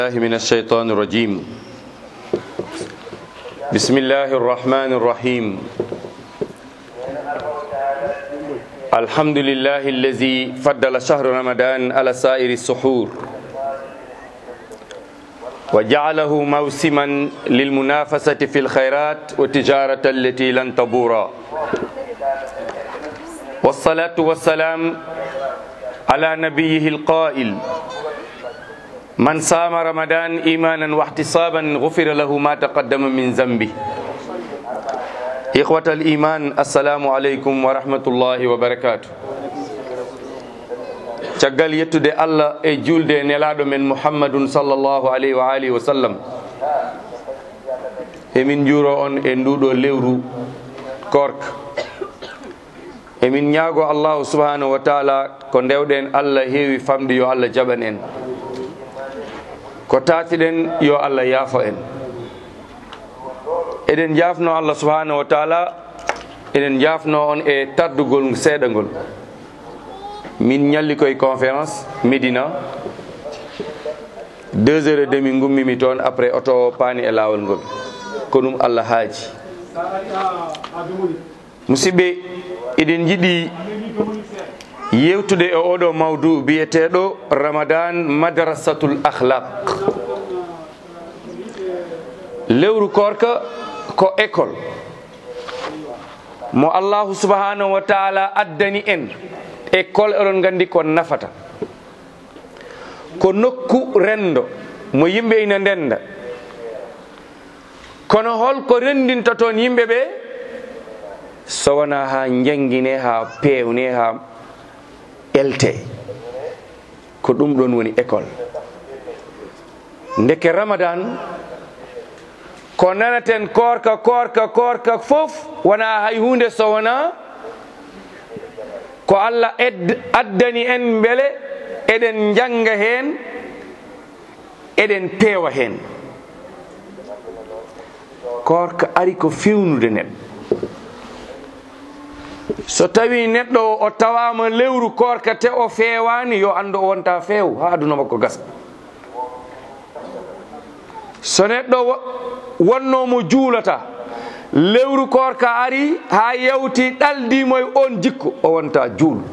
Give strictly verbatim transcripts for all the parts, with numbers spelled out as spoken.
الله من الشيطان الرجيم بسم الله الرحمن الرحيم الحمد لله الذي فضل شهر رمضان على سائر السحور وجعله موسما للمنافسة في الخيرات والتجارة التي لن تبورا والصلاة والسلام على نبيه القائل من صام رمضان إيمانا واحتسابا غفر له ما تقدم من ذنبه إخوة الإيمان السلام عليكم ورحمة الله وبركاته caggal yettude Allah e julde nelaɗo men Muhammadun sallallahu alayhi wa alihi wa sallam emin juuro on e nduɗo lewru korka emin ñaago Allahu subhanahu wa taala ko ndewɗen Allah heewi famde yo Allah jaɓan en ko taatiɗen yo Allah yaafo en eɗen jaafno Allah subhanahu wa taala eɗen jaafno on e taddugol seeɗa ngol min ñalli koye conférence Médina deux heures et demi gummimi toon après auto o paani e laawol ngol ko ɗum Allah haaji musidɓe eɗen jiɗi yewtude e oɗo mawdu biyeteɗo Ramadan madrasatul akhlaq lewru korka ko école mo Allahu subhanahu wa taala addani en école oɗon gandi ko nafata ko nokku rendo mo yimɓe ina ndenda kono holko rendinta toon yimɓe ɓe so wona ha jangguine ha pewne ha elte ko ɗum ɗon woni école ndeke Ramadan ko nanaten korka korka korka fof wona hay hunde so wona ko Allah addani en beele eɗen janga hen eɗen peewa hen korka ari ko fewnude neɗɗo so tawi neɗɗo o tawama lewru korka te o fewani yo andu o wonta feew ha aduna makko gasa so neɗɗo wonnomo juulata lewru korka ari ha yewti ɗaldimo e on jikku o wonta juul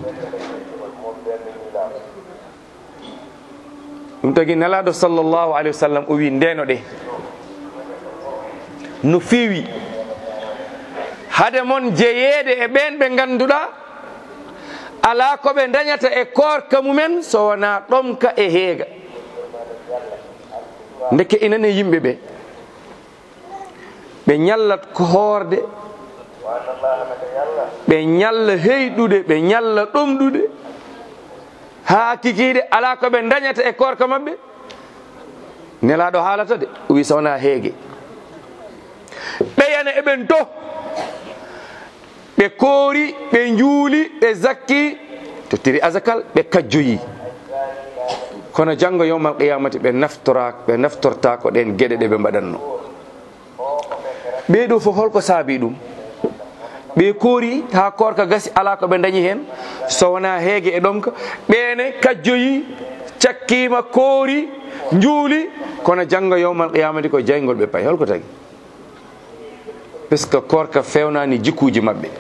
ɗum tagi nelaɗo sallllahu alayhi wa sallam o wi ndeno ɗe no feewi hade mon jeeyede e ɓen ɓe ganduɗa ala ko ɓe dañata e korka mumen so wona ɗomka e heega ndeke inane yimɓe ɓe ɓe ñallat ko hoorde ɓe ñalla heyɗude ɓe ñalla ɗomɗude ha kikiide ala ko ɓe dañata e korka mabɓe nelaɗo haalata de o wi so wona heege ɓeyana eɓen to ɓe koori ɓe njuuli ɓe zakki to tiri azakal ɓe kajjoyi kono janngo yawmal qiyamati ɓe naftora ɓe naftorta ko ɗen geɗe ɗe ɓe mbaɗatno ɓeeɗo fof holko saabi ɗum ɓe koori ha korka gasi ala ko ɓe dañi hen so wona heege e ɗomka ɓeene kajjoyi cakkima koori njuuli kono janngo yawmal qiyamati ko jaygol ɓe payi holko tagi puisque korka fewnani jikkuji mabɓe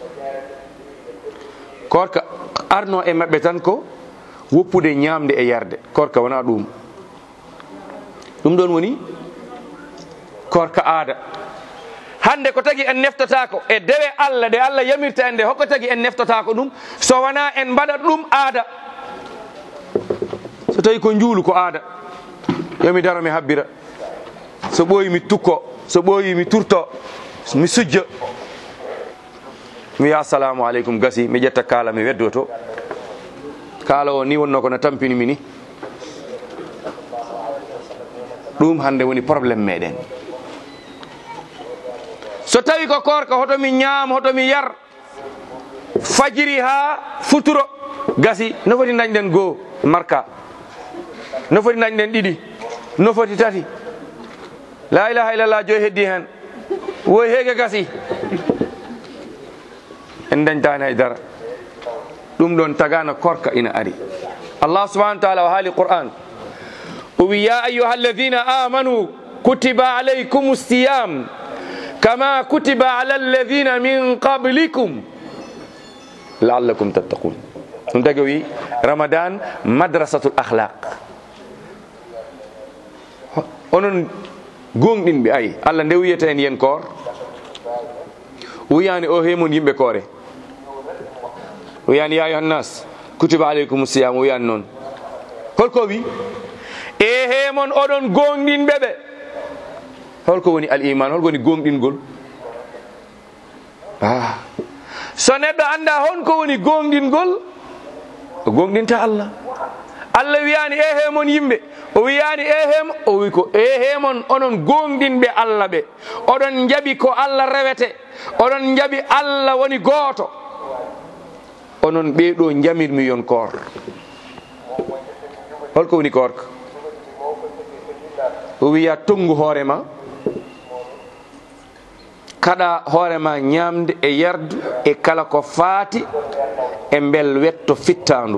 korka arno e mabɓe tan ko woppude ñamde e yarde korka wona ɗum ɗum ɗon woni korka aada hande ko tagi en neftatako e dewe Allah de Allah yamirta en nde hokko tagi en neftatako ɗum so wona en mbaɗat ɗum aada so tawi ko njuulu ko aada yomi daro mi habbira so ɓooyi mi tukko so ɓooyi mi turto mi sujja mi wiya assalamu aleykum gasi mi ƴetta kaala mi weddo to kaala o ni wonno kono tampinimi ni ɗum hande woni probléme meɗen so tawi ko korka hoto mi ñaam hoto mi yar fajiri ha futuro gasi no foti dañɗen goo marka no foti dañɗen ɗiɗi no foti tati la ilaha illallah joyi heddi hen woy heege gasi en dañtani haydara ɗum ɗon tagano korka ina ari Allah subhanahu wa ta'ala o haali Qur'an o wi ya ayuha alladina amanu kutiba alaykum siyam kama kutiba ala alladina min qablikum laallakum tattaqun. ɗum tagi o wi ramadan madrasatul akhlaq. onon gonɗinɓe ayi allah nde wiyata en yen koor wiyani o hemon yimɓe koore wiyani ya ayuhan nas kutiba alaykum siyam o wiyani noon holko wi e hemon oɗon gonɗinɓe ɓe holko woni al iman holko woni gonɗingol ah so neɗɗo anda honko woni gonɗingol o gonɗinta allah. allah wiyani e hemon yimɓe o wiyani e hem o wi ko e hemon onon gonɗinɓe allah ɓe oɗon jaaɓi ko allah rewete oɗon jaaɓi allah woni gooto onon ɓeeɗo jamirmi yon koor. holko woni koor ko o wiya tongu hoorema kaɗa hoorema ñamde e yardu e kala ko faati e bel wetto fittandu.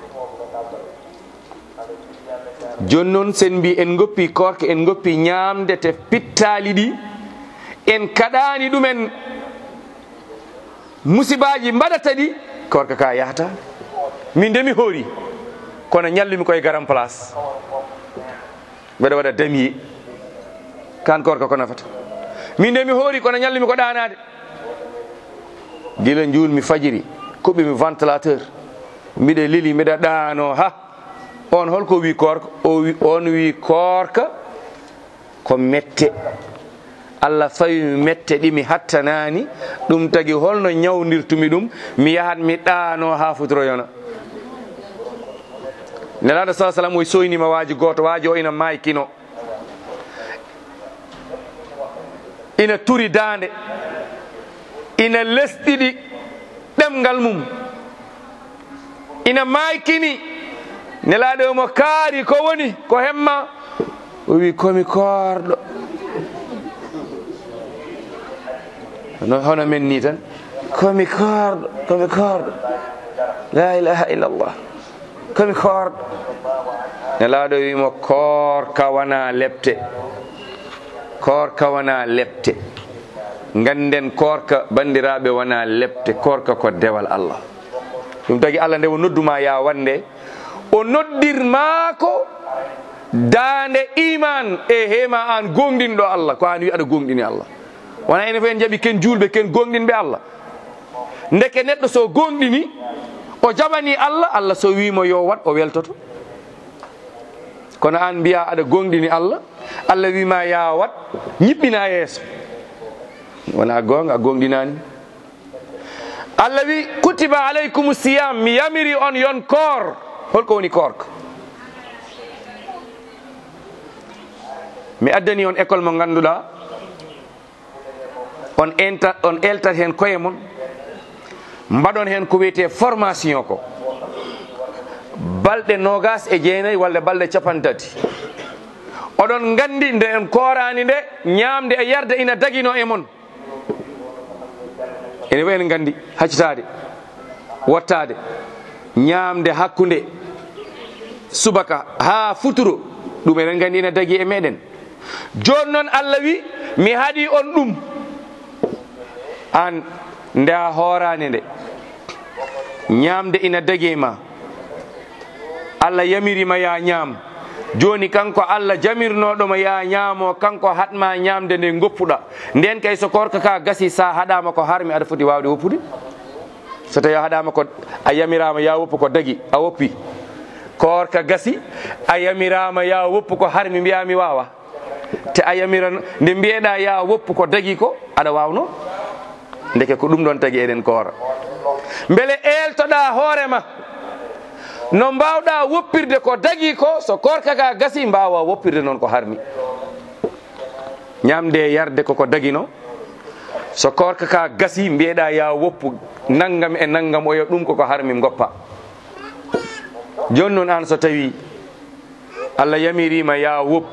joni noon sen mbi en goppi korka en goppi ñamde te pittali ɗi en kaɗani ɗumen musibaji mbaɗata ɗi korka ka yahata. min de mi hoori kono ñallumi koye garan place mbeɗa waɗa damier kan korka ko nafata. min de mi hoori kono ñallumi ko ɗanade gila juulmi fajiri kuɓimi ventilateur mbiɗa lili mbiɗa ɗano ha on holko wi korka o wi on wi korka ko mette allah fawimi mette ɗi mi hattanani ɗum tagi holno ñawdirtumi ɗum mi yahat mi ɗano ha futoroyona. nelaɗo sa sallam o soynima waaji goto waaji o ina maykino ina turi dande ina lesɗiɗi ɗemgal mum ina maykini nelaɗo mo kaari ko woni ko hemma o wi komi korɗo no hono men ni tan komi korɗo komi korɗo la ilaha illallah komi korɗo. nelaɗo wimo korka wona lepte korka wona lepte ganden korka bandiraɓe wona lepte korka ko dewal allah. ɗum tagi allah nde o nodduma ya wande o noddirmako dande iman e hema an gonɗinɗo allah ko an wi aɗa gonɗini allah wona ene fo en jaaɓi ken julɓe ken gonɗinɓe allah ndeke neɗɗo so gonɗini o jaɓani allah allah so wimo yo wat o weltoto kono an mbiya aɗa gonɗini allah allah wima ya wat ñiɓɓina yeeso wona gonga a gonɗinani. allah wi kutiba alaykum siyam mi yamiri on yon koor. holko woni korka mi addani on école mo ganduɗa on enta on eltat hen koye mon mbaɗon hen ko wiyete formation ko balɗe nogas e jeenayyi walla balɗe capan tati oɗon gandi nde en korani nde ñamde e yarde ina daguino e mon ene wayi en gandi haccitade wottade ñamde hakkude subaka ha futuro ɗum eɗen gandi ina dagui e meɗen. joni noon allah wi mi haaɗi on ɗum an nde a hoorani nde ñamde ina dagui ma allah yamirima ya ñaam joni kanko allah jamirnoɗoma ya ñaamo kanko hatma ñamde nde goppuɗa nden kay so korka ka gasi sa haɗama ko harmi aɗa foti wawde woppude. so tawi a haɗama ko a yamirama ya woppu ko dagui a woppi korka gasi a yamirama ya woppu ko harmi mbiyami wawa te a yamira nde mbiyeɗa ya woppu ko dagui ko aɗa wawno ndeke ko ɗum ɗon tagui eɗen koora beele eltoɗa hoorema no mbawɗa woppirde ko dagui ko so korka ka gasi mbawa woppirde noon ko harmi ñamde yarde koko daguino so korka ka gasi mbiyeɗa ya woppu naggam e naggam oyo ɗum koko harmi goppa. joni noon an so tawi allah yamirima ya woppu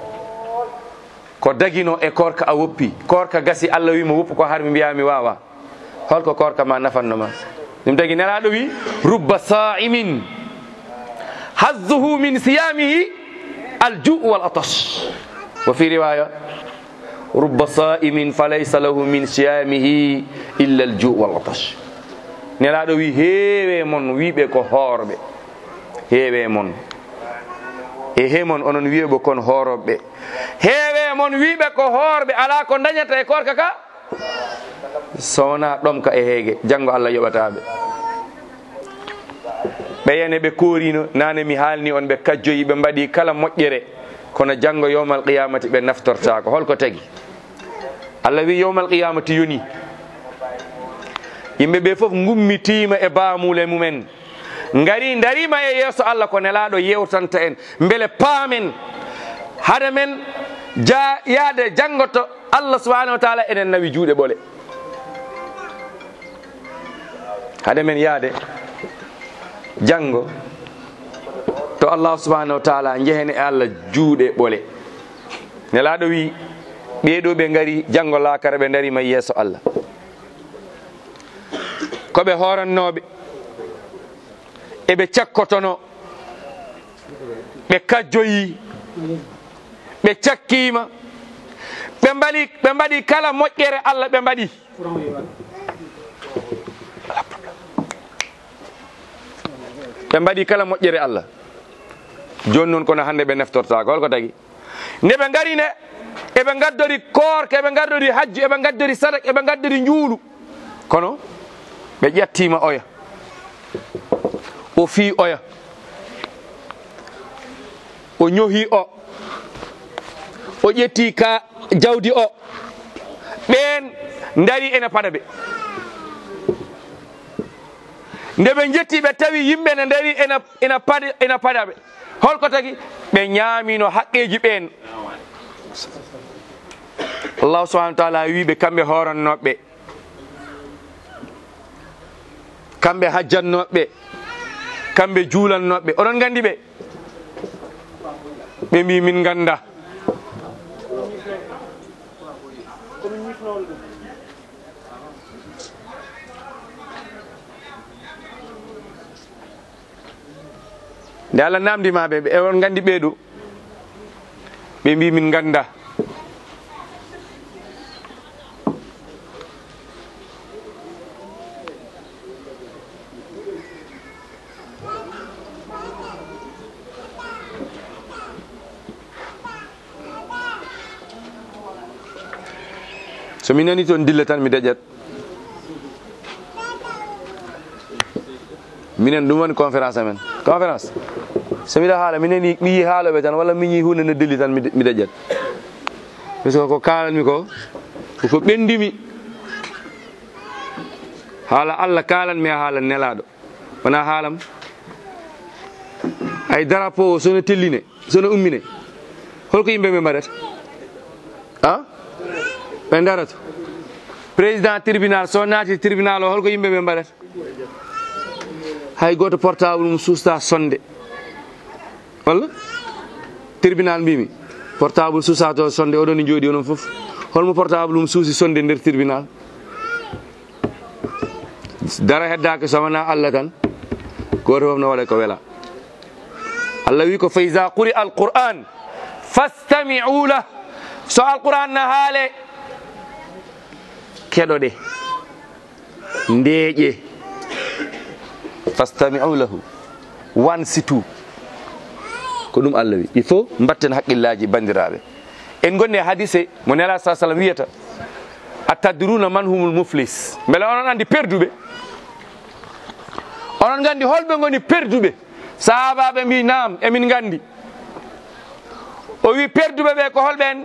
ko daguino e korka a woppi korka gasi allah wima woppu ko harmi mbiyami wawa holko korka ma nafannoma. ɗum tagui nelaɗo wi rubba sa'imin hazzuhu min siyamihi alju wal atash. Wa fi riwaya rubba sa'imin fa laysa lahu min siyamihi illa alju wal atash. Nelaɗo wi heewe mon wiɓe ko hoorɓe, heewe mon e hemon onon wiyeɓe kon hooroɓe, heewe mon wiɓe ko hoorɓe ala ko dañata e korka ka sowona ɗom ka e heege. Janngo Allah yoɓataɓe. ɓe yene ɓe koorino nane mi haalni on ɓe kajjoyi ɓe mbaɗi kala moƴƴere kono janngo yowmal qiyamati ɓe naftortako. holko tagi? Allah wi yowmal qiyamati yoni yimɓe ɓe fof gummitima e baamule mumen ngari darima e yeeso Allah ko nelaɗo yewtanta en beele paamen hade men ja yaade janngoto Allah subhanahu wa taala enen nawi juuɗe ɓole. hade men yaade janngo to Allah subhanahu wa taala jehen e Allah juuɗe ɓole. nelaɗo wi ɓeeɗo ɓe ngari janngo laakara ɓe darima yeeso Allah koɓe horannoɓe eɓe cakkotono ɓe kajjoyi ɓe cakkima ɓe mbaɗi ɓe mbaɗi kala moƴƴere Allah ɓe mbaɗi. ɓe mbaɗi kala moƴƴere Allah. joni noon kono hande ɓe neftortako. holko tagi? nde ɓe ngari ne eɓe gaddori korka eɓe gaddori hajju eɓe gaddori sadak eɓe gaddori njuulu kono ɓe ƴettima oya o fii oya o ñohi o o ƴetti ka jawdi o ɓen dari ene paɗa ɓe. nde ɓe jetti ɓe tawi yimɓe ne dari ena ena paɗa ena paɗa ɓe. holko tagi? ɓe ñaamino haqqeji ɓen. Allah subhanahu wa taala wiɓe kamɓe horannoɓe kamɓe hajjannoɓe kamɓe juulannoɓe oɗon gandi ɓe ɓe mbi min ganda. nde Allah namdimaɓe ɓe on gandi ɓeeɗo ɓe mbi min ganda. so mi nani toon dilla tan mi daƴat. minen ɗum woni conférence amen. conférence so miɗa haala mi nani mi yi haaloɓe tan walla mi yi hunde no dilli tan mi daƴat. par ce que ko kalanmi ko koko ɓendimi haala Allah kalanmi a haala nelaɗo wona haalam. ay drapeau o sono telline sono ummine holko yimɓe ɓe mbaɗata a ɓe darata. président tribunal so naati tribunal o holko yimɓe ɓe mbaɗata. hay goto portable mum susta sonde walla tribunal mbimi portable susato sonde oɗon ne jooɗi onon foof holmo portable mum suusi sonde nder tribunal. dara heddake so wona Allah tan goto foof no waɗa ko wela. Allah wi ko fa iza quri alquran fastami'u lah. so alquran na haale keɗoɗe ndeeƴe fastami'u lahu wansitu ko ɗum Allah wi. il faut mbatten haqqillaji bandiraɓe. en gonni e hadise mo nela sa sallam wiyata atadruna man humul muflis. beele onon andi perduɓe onon gandi holɓe goni perduɓe. sahabaɓe mbi nam emin gandi. o wi perduɓe ɓe ko holɓen?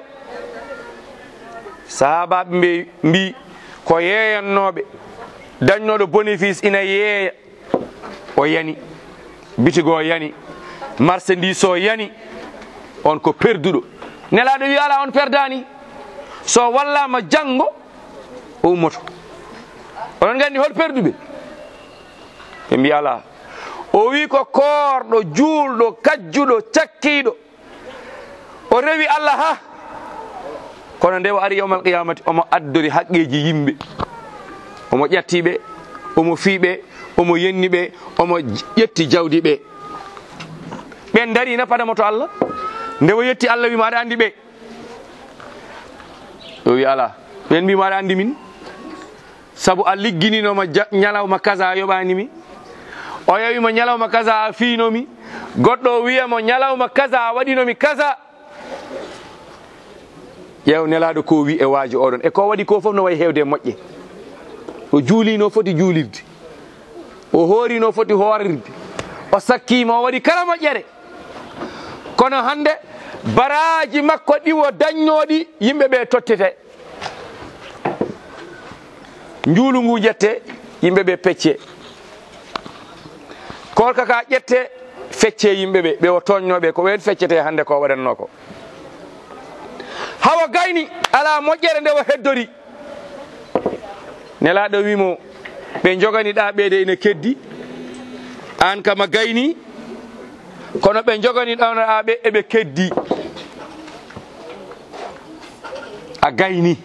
sahabaɓe mbi mbi ko yeeyannoɓe dañnoɗo bénéfice ina yeeya o yani bitigo yani marchandise o yani on ko perduɗo. nelaɗo wi ala on perdani so wallama janggo o ummoto. onon gandi hol perduɓe? ɓe mbi ala. o wi ko koorɗo juulɗo kajjuɗo cakkiɗo o rewi Allah ha kono nde o ari yawmal qiyamati omo addori haqqeji yimɓe omo ƴattiɓe omo fiiɓe omo yenniɓe omo ƴetti jawdi ɓe ɓen dari nafanamo to Allah. nde o yetti Allah wima aɗa andi ɓe o wi ala ɓen mbima aɗa andi min saabu a liggininoma ñalawma kaza a yoɓanimi o yawima ñalawma kaza a fiinomi goɗɗo o wiyamo ñalawma kaza a waɗinomi kaza ƴeew nelaɗo ko wi e waaji oɗon e ko waɗi ko foof no wayi hewde e moƴƴe o juulino foti juulirde o hoorino foti hoorirde o sakkima o waɗi kala moƴƴere kono hande baraji makko ɗiwo dañnoɗi yimɓe ɓe tottete njuulu ngu ƴette yimɓe ɓe pecce korka ka ƴette fecce yimɓe ɓe ɓe o toñnoɓe ko wen feccete hande ko waɗanno ko hawa gayni ala moƴƴere nde o heddori nelaɗo wimo ɓe joganiɗa ɓeede ina keddi an kama gayni kono ɓe joganiɗa ɓe eɓe keddi a gayni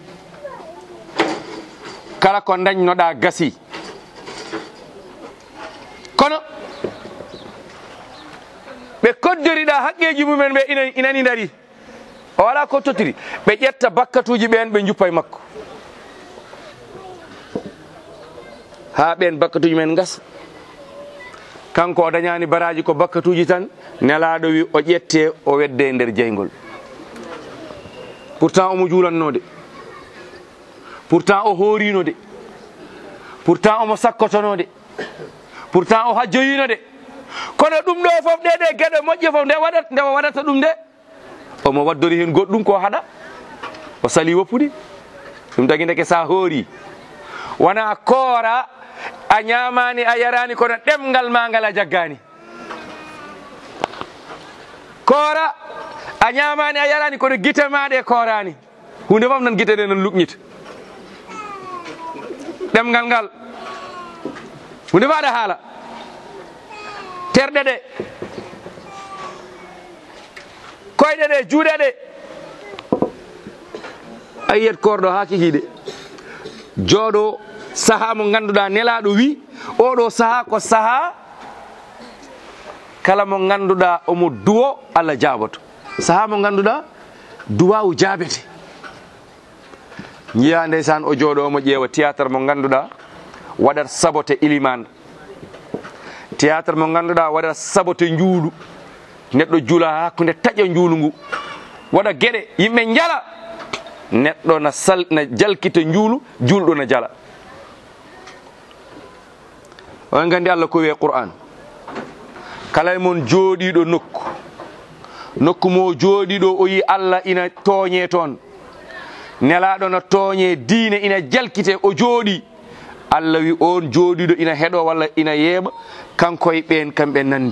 kala ko dañnoɗa gasi kono ɓe koddoriɗa haqqeji mumen ɓe ina inani dari o wala ko tottiri ɓe ƴetta bakkatuji ɓen ɓe juppa e makko ha ɓen bakkatuji men gasa kanko o dañani baraji ko bakkatuji tan nelaɗo wi o ƴette o wedde e nder jeygol pourtant omo juulannode pourtant o horinode pourtant omo sakkotonode pourtant o hajjoyinode kono ɗum ɗo foof ɗeɗe gueɗe moƴƴe foof nde waɗat nde o waɗata ɗum nde omo waddori hen goɗɗum ko haɗa o sali woppude ɗum tagui ndeke sa hoori wona koora a ñamani a yarani kono ɗemgal ma ngal a jaggani koora a ñamani a yarani kono guite maɗe koorani hunde foof nan guite ɗe nan luƴñita ɗemgal ngal hunde foof aɗa haala terɗe ɗe koyɗe ɗe juuɗe ɗe a yiyat korɗo ha kikiɗe jooɗo saaha mo ganduɗa nelaɗo wi oɗo saaha ko saaha kala mo ganduɗa omo duwo Allah jaboto saaha mo ganduɗa duwawu jaabete jiya ndeysan o jooɗo omo ƴeewa théâtre mo ganduɗa waɗat sabote iliman théâtre mo ganduɗa waɗat sabote njuulu neɗɗo juula hakkude taƴa njuulu ngu waɗa gueɗe yimɓe jala neɗɗo na sal na jalkita njuulu julɗo na jala on gandi Allah ko wiye Qur'an kala mon jooɗiɗo nokku nokku mo jooɗiɗo o yi Allah ina tooñe toon nelaɗo no tooñe diine ina jalkite o jooɗi Allah wi on jooɗiɗo ina heɗo walla ina yeeɓa kankoye ɓen kamɓe nandi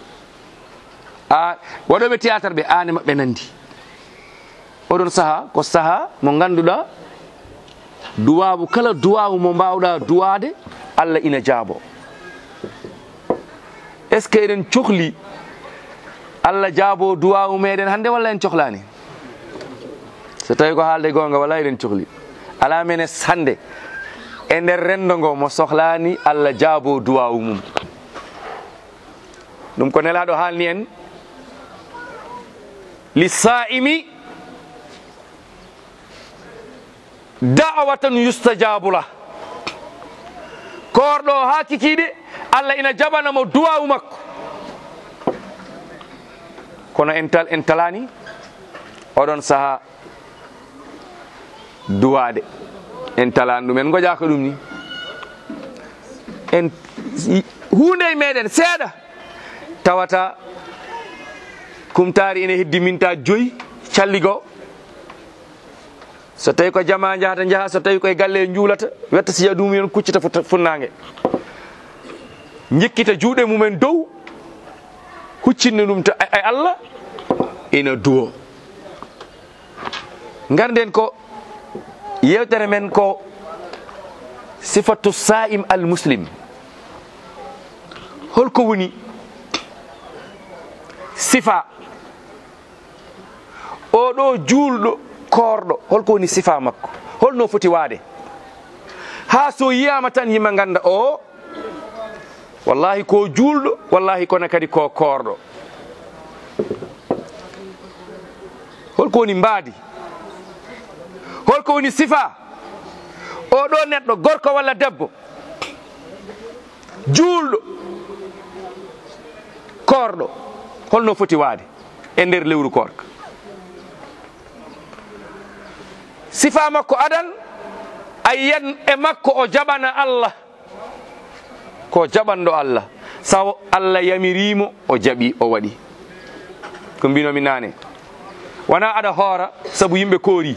a waɗoɓe théâtre ɓe ane maɓɓe nandi oɗon saaha ko saaha mo ganduɗa duwawu kala duwawu mo mbawɗa duwade Allah ina jaabo est ce que eɗen cohli Allah jaabo duwawu meɗen hande walla en cohlani so tawi ko haalde gonga walla eɗen cohli ala mene hande e nder rendo ngo mo sohlani Allah jaabo duwawu mum ɗum ko nelaɗo haalni en lissaimi da'watan yustajabu lah korɗo ha kikiɗe Allah ina jaɓanamo duwawu makko kono ental en talani oɗon saaha duwade en talani ɗum en gojaka ɗum ni en hunde e meɗen seeɗa tawata kumtari ene heddi minta joyi calligo so tawi ko jama jahata jaaha so tawi koye galle juulata wetta siya ɗum yon kuccita funnangue jikkita juuɗe mumen dow huccinne ɗum to e Allah ina duwo garden ko yewtere men ko sifatu sa'im al muslim holko woni sifa oɗo juulɗo korɗo holko woni sifa makko holno foti waade ha so yiyama tan yimɓe ganda o wallahi ko juulɗo wallahi kono kadi ko korɗo holko woni mbaadi, holko woni sifa o ɗo neɗɗo gorko walla debbo juulɗo koorɗo holno foti waade e nder lewru korka. sifa makko adan a yiyan e makko o jaɓana Allah, ko jaɓanɗo Allah. sawo Allah yamirimo o jaɓi o waɗi ko mbinomi nane. wona aɗa hoora sabu yimɓe koori,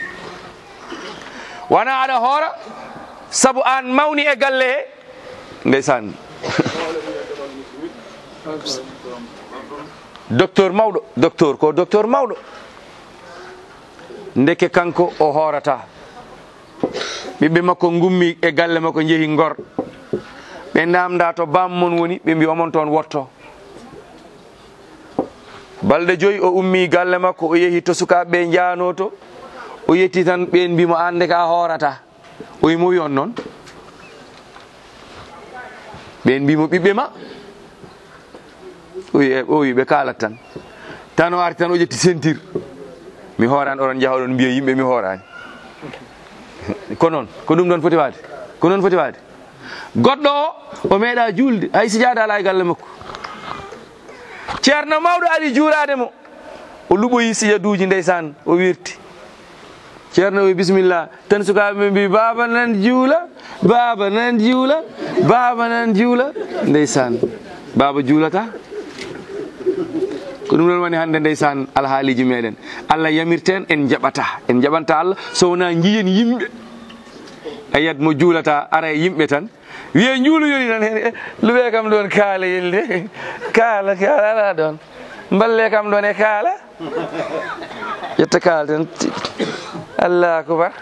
wona aɗa hoora sabu an mawni e galle he ndeysan. docteur mawɗo docteur ko docteur mawɗo ndeke kanko o hoorata. ɓiɓɓe makko gummi e galle makko jeehi Ngor, ɓe namda to bammon woni, ɓe mbi omon toon wotto. balɗe joyi o ummi galle makko, o yeehi to sukaɓe jaano to, o yetti tan ɓen mbimo ande ka hoorata. o yimo wi on noon, ɓen mbimo ɓiɓɓe ma, o wi ɓe kalat tan tan o arti tan o ƴetti sentir, mi hoorani. oɗon jaaha oɗon mbiya yimɓe mi hoorani. ko noon ko ɗum ɗon foti waade, ko noon foti waade. goɗɗo o o meeɗa juulde, hay si jaada ala e galle makko. ceerno mawɗo ari juulade mo, o luɓoyi sijaduji ndeysan, o wirti. ceerno wi bisimillah, tan sukaɓe mbi baba nan juula, baba nan juula, baba nan juula. ndeysan baba juulata. ko ɗum ɗon woni hannde ndeysan alhaaliji meɗen. Allah yamirten en jaɓata, en jaɓanta Allah so wona jiyen yimɓe. a yiyat mo juulata ara e yimɓe tan wiye juulu yoni tan hen, luɓe kam ɗon kaala yelde, kaala kaala ala ɗon, mballe kam ɗon e kaala, ƴetta kaala tan. Allah akubar.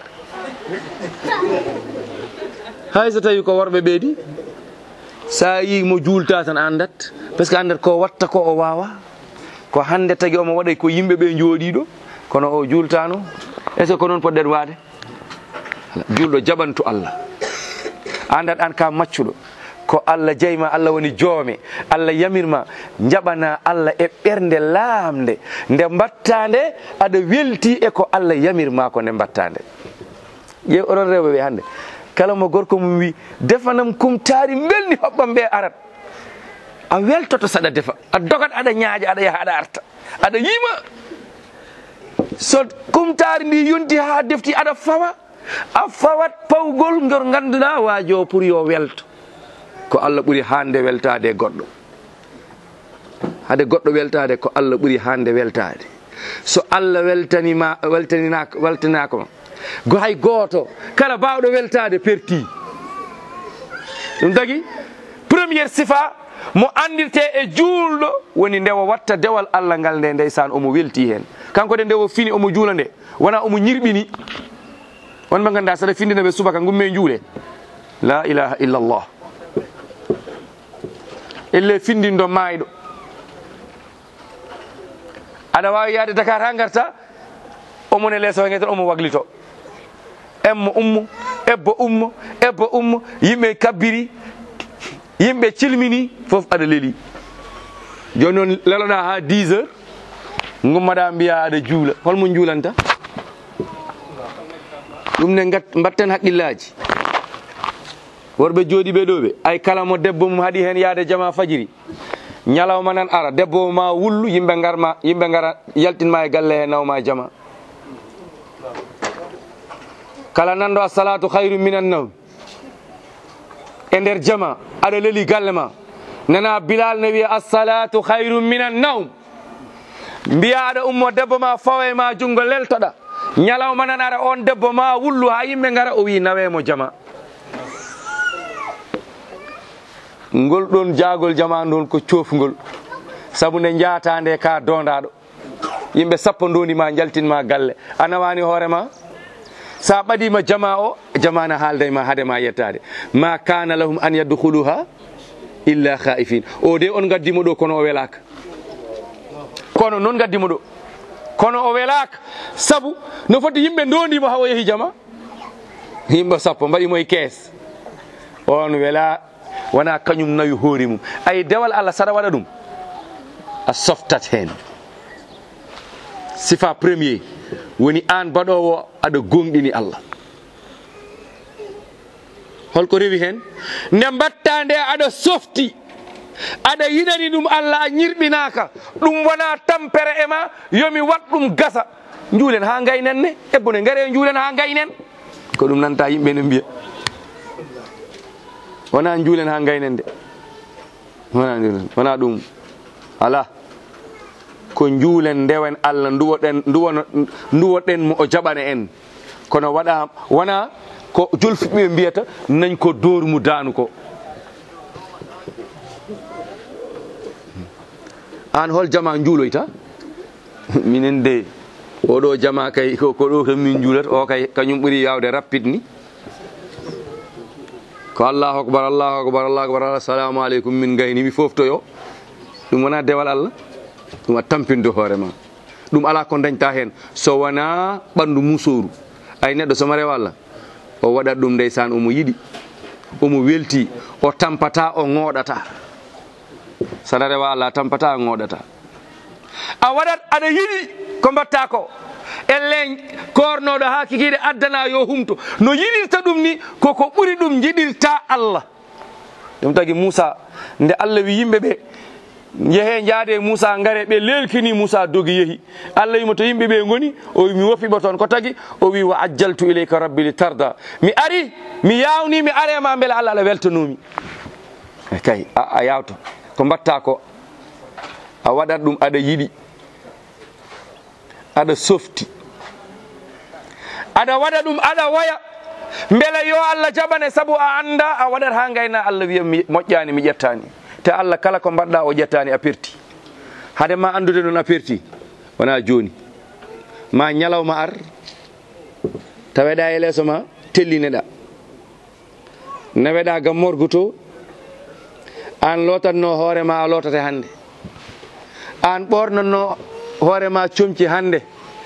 hay so tawi ko worɓe ɓeeɗi, sa yi mo juulta tan andat, par ce que andat ko watta ko o wawa, ko hande tagi omo waɗay ko yimɓe ɓe jooɗiɗo, kono o juultano. est ce que ko noon poɗɗen waade? juulɗo jaɓantu Allah, andat an ka maccuɗo, ko Allah jeyma, Allah woni joome, Allah yamirma, jaɓana Allah e ɓernde laamde nde mbattande aɗa welti e ko Allah yamirma ko nde mbattande. ƴeew oɗon rewɓe ɓe hannde, kala mo gorko mum wi defanam kumtaari belni hoɓɓam ɓe arat, a weltoto saɗa defa, a dogat aɗa ñaaƴa, aɗa yaha aɗa arta, aɗa yima. so kumtaari ndi yonti ha defti aɗa fawa, a fawat pawgol ngor ganduɗa waajo pour yo welto. ko Allah ɓuri hande weltade e goɗɗo, hade goɗɗo weltade ko Allah ɓuri hande weltade. so Allah weltanima weltaninaka weltanakoma go hay goto kala bawɗo weltade perti. ɗum tagi premiére sifa mo andirte e juulɗo woni ndewo watta dewal Allah ngal nde ndeysan omo welti hen. kanko de ndewo fini omo juula nde, wona omo ñirɓini. won ɓe ganduɗa saɗa findinaɓe subaka gumme juule, la ilaha illallah, elle findindo mayɗo. aɗa wawi yaade Dakar ha garta, omone leeso nge tan omo waglito, emmo ummo, ebbo ummo, ebbo ummo, yimɓe kabbiri, yimɓe cilmini, fof aɗa leeli. joni noon leloɗa ha dix heures gummaɗa mbiya aɗa juula, holmo juulanta? ɗum ne mbatten haqqillaji. worɓe jooɗiɓe ɗo ɓe, ay kala mo debbo mum haɗi hen yaade jama fajiri, ñalawma nan ara, debbo ma wullu, yimɓe garma, yimɓe gara yaltinma e galle he nawma jama. kala nanɗo assalatu hayru minan nawm e nder jama, aɗa leeli galle ma, nana Bilal ne wiya assalatu hayru minan nawm, mbiya aɗa ummo, debbo ma fawe ma jungo leltoɗa, ñalawma nan ara, on debbo ma wullu ha yimɓe gara, o wi nawemo jama. ngol ɗon jaagol jama ɗon ko coofgol, sabu nde jaatande ka dondaɗo, yimɓe sappo ndonima jaltinma galle, a nawani hoorema. sa ɓaɗima jama o, jamana haaldayma haadema yettade. ma kana lahum an yadkhuluha illa khaifin. o de on gaddimo ɗo kono o welaka, kono noon gaddimo ɗo kono o welaka, sabu no foti yimɓe ndondimo ha o yeehi jama, yimɓe sappo mbaɗimo e kees, on wela, wona kañum nawi hoore mum. ay dewal Allah saɗa waɗa ɗum, a softat hen, sifa premier woni an baɗowo aɗa gonɗini Allah. holko rewi hen nde mbatta nde aɗa softi aɗa yiɗani ɗum Allah a ñirɓinaka ɗum wona tampere e ma yomi wat ɗum gasa juulen ha gaynen ne ebbone gaare juulen ha gaynen ko ɗum nanta yimɓe no mbiya wona juulen ha gaynen de wona juulen wona ɗum ala ko juulen ndewen Allah nduwoɗen nduwono nduwoɗen mo o jaɓana en kono waɗa wona ko julfuɓe mbiyata nañ ko dooru mu daanu ko. an hol jama juuloyta minen de oɗo jama kay ko ɗo kam min juulat o kay kañum ɓuuri yawde rapide ni ko allahu akbar allahu akbar allahu akbar assalamu aleykum min gayni mi foftoyo ɗum wona dewal Allah ɗum a tampinde hoorema ɗum ala ko dañta hen so wona ɓandu musoru ay neɗɗo somo rewa Allah o waɗat ɗum ndeysan omo yiɗi omo welti o tampata o ŋoɗata saɗa rewa Allah tampata a ŋoɗata a waɗat aɗa yiɗi ko mbatta ko ellen kornoɗo ha kikiɗe addana yo humto no yiɗirta ɗum ni koko ɓuuri ɗum jiɗirta Allah. ɗum tagui Moussa nde Allah wi yimɓeɓe jeehe jaade Moussa ngare ɓe lelkini Moussa dogi yeehi Allah wimo to yimɓeɓe goni o wi mi wofiɓe toon ko tagui o wi wa ajjaltu ilayka rabbi li tarda mi ari mi yawni mi arema beele Allah aɗa weltanomi kay a yawta ko mbatta ko a waɗat ɗum aɗa yiɗi aɗa softi aɗa waɗa ɗum aɗa waya beele yo Allah jaɓane saabu a anda a waɗat ha gayna Allah wiya mi moƴƴani mi ƴettani te Allah kala ko mbaɗɗa o ƴettani a perti hade ma andude noon a perti wona joni ma ñalawma ar taweɗa e leeso ma tellineɗa naweɗa gammorgu to an lotanno hoorema a lotate hande an ɓornanno hoorema comci hande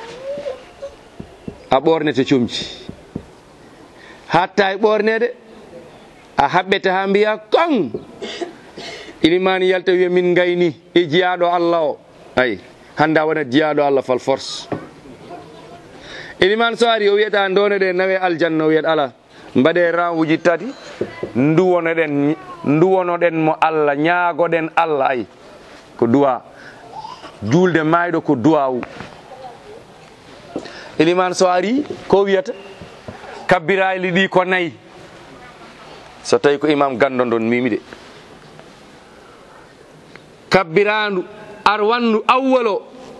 a ɓornete comci hatta e ɓornede a haɓɓete ha mbiya kon ilimani yalta wiya min gayni e jiyaɗo Allah o ay hande a waɗat jiyaɗo Allah fal force iliman so ari o wiyata ndone ɗe nawe aljanna o wiyat ala mbaɗe ran uji tati nduwonoɗen nduwonoɗen mo Allah ñaagoɗen Allah ay ko duwa julde mayɗo ko duwawu iliman so ari ko wiyata kabbirayli ɗi ko nayyi so tawi ko imam gando don mimi de kabbirandu arwandu awwalo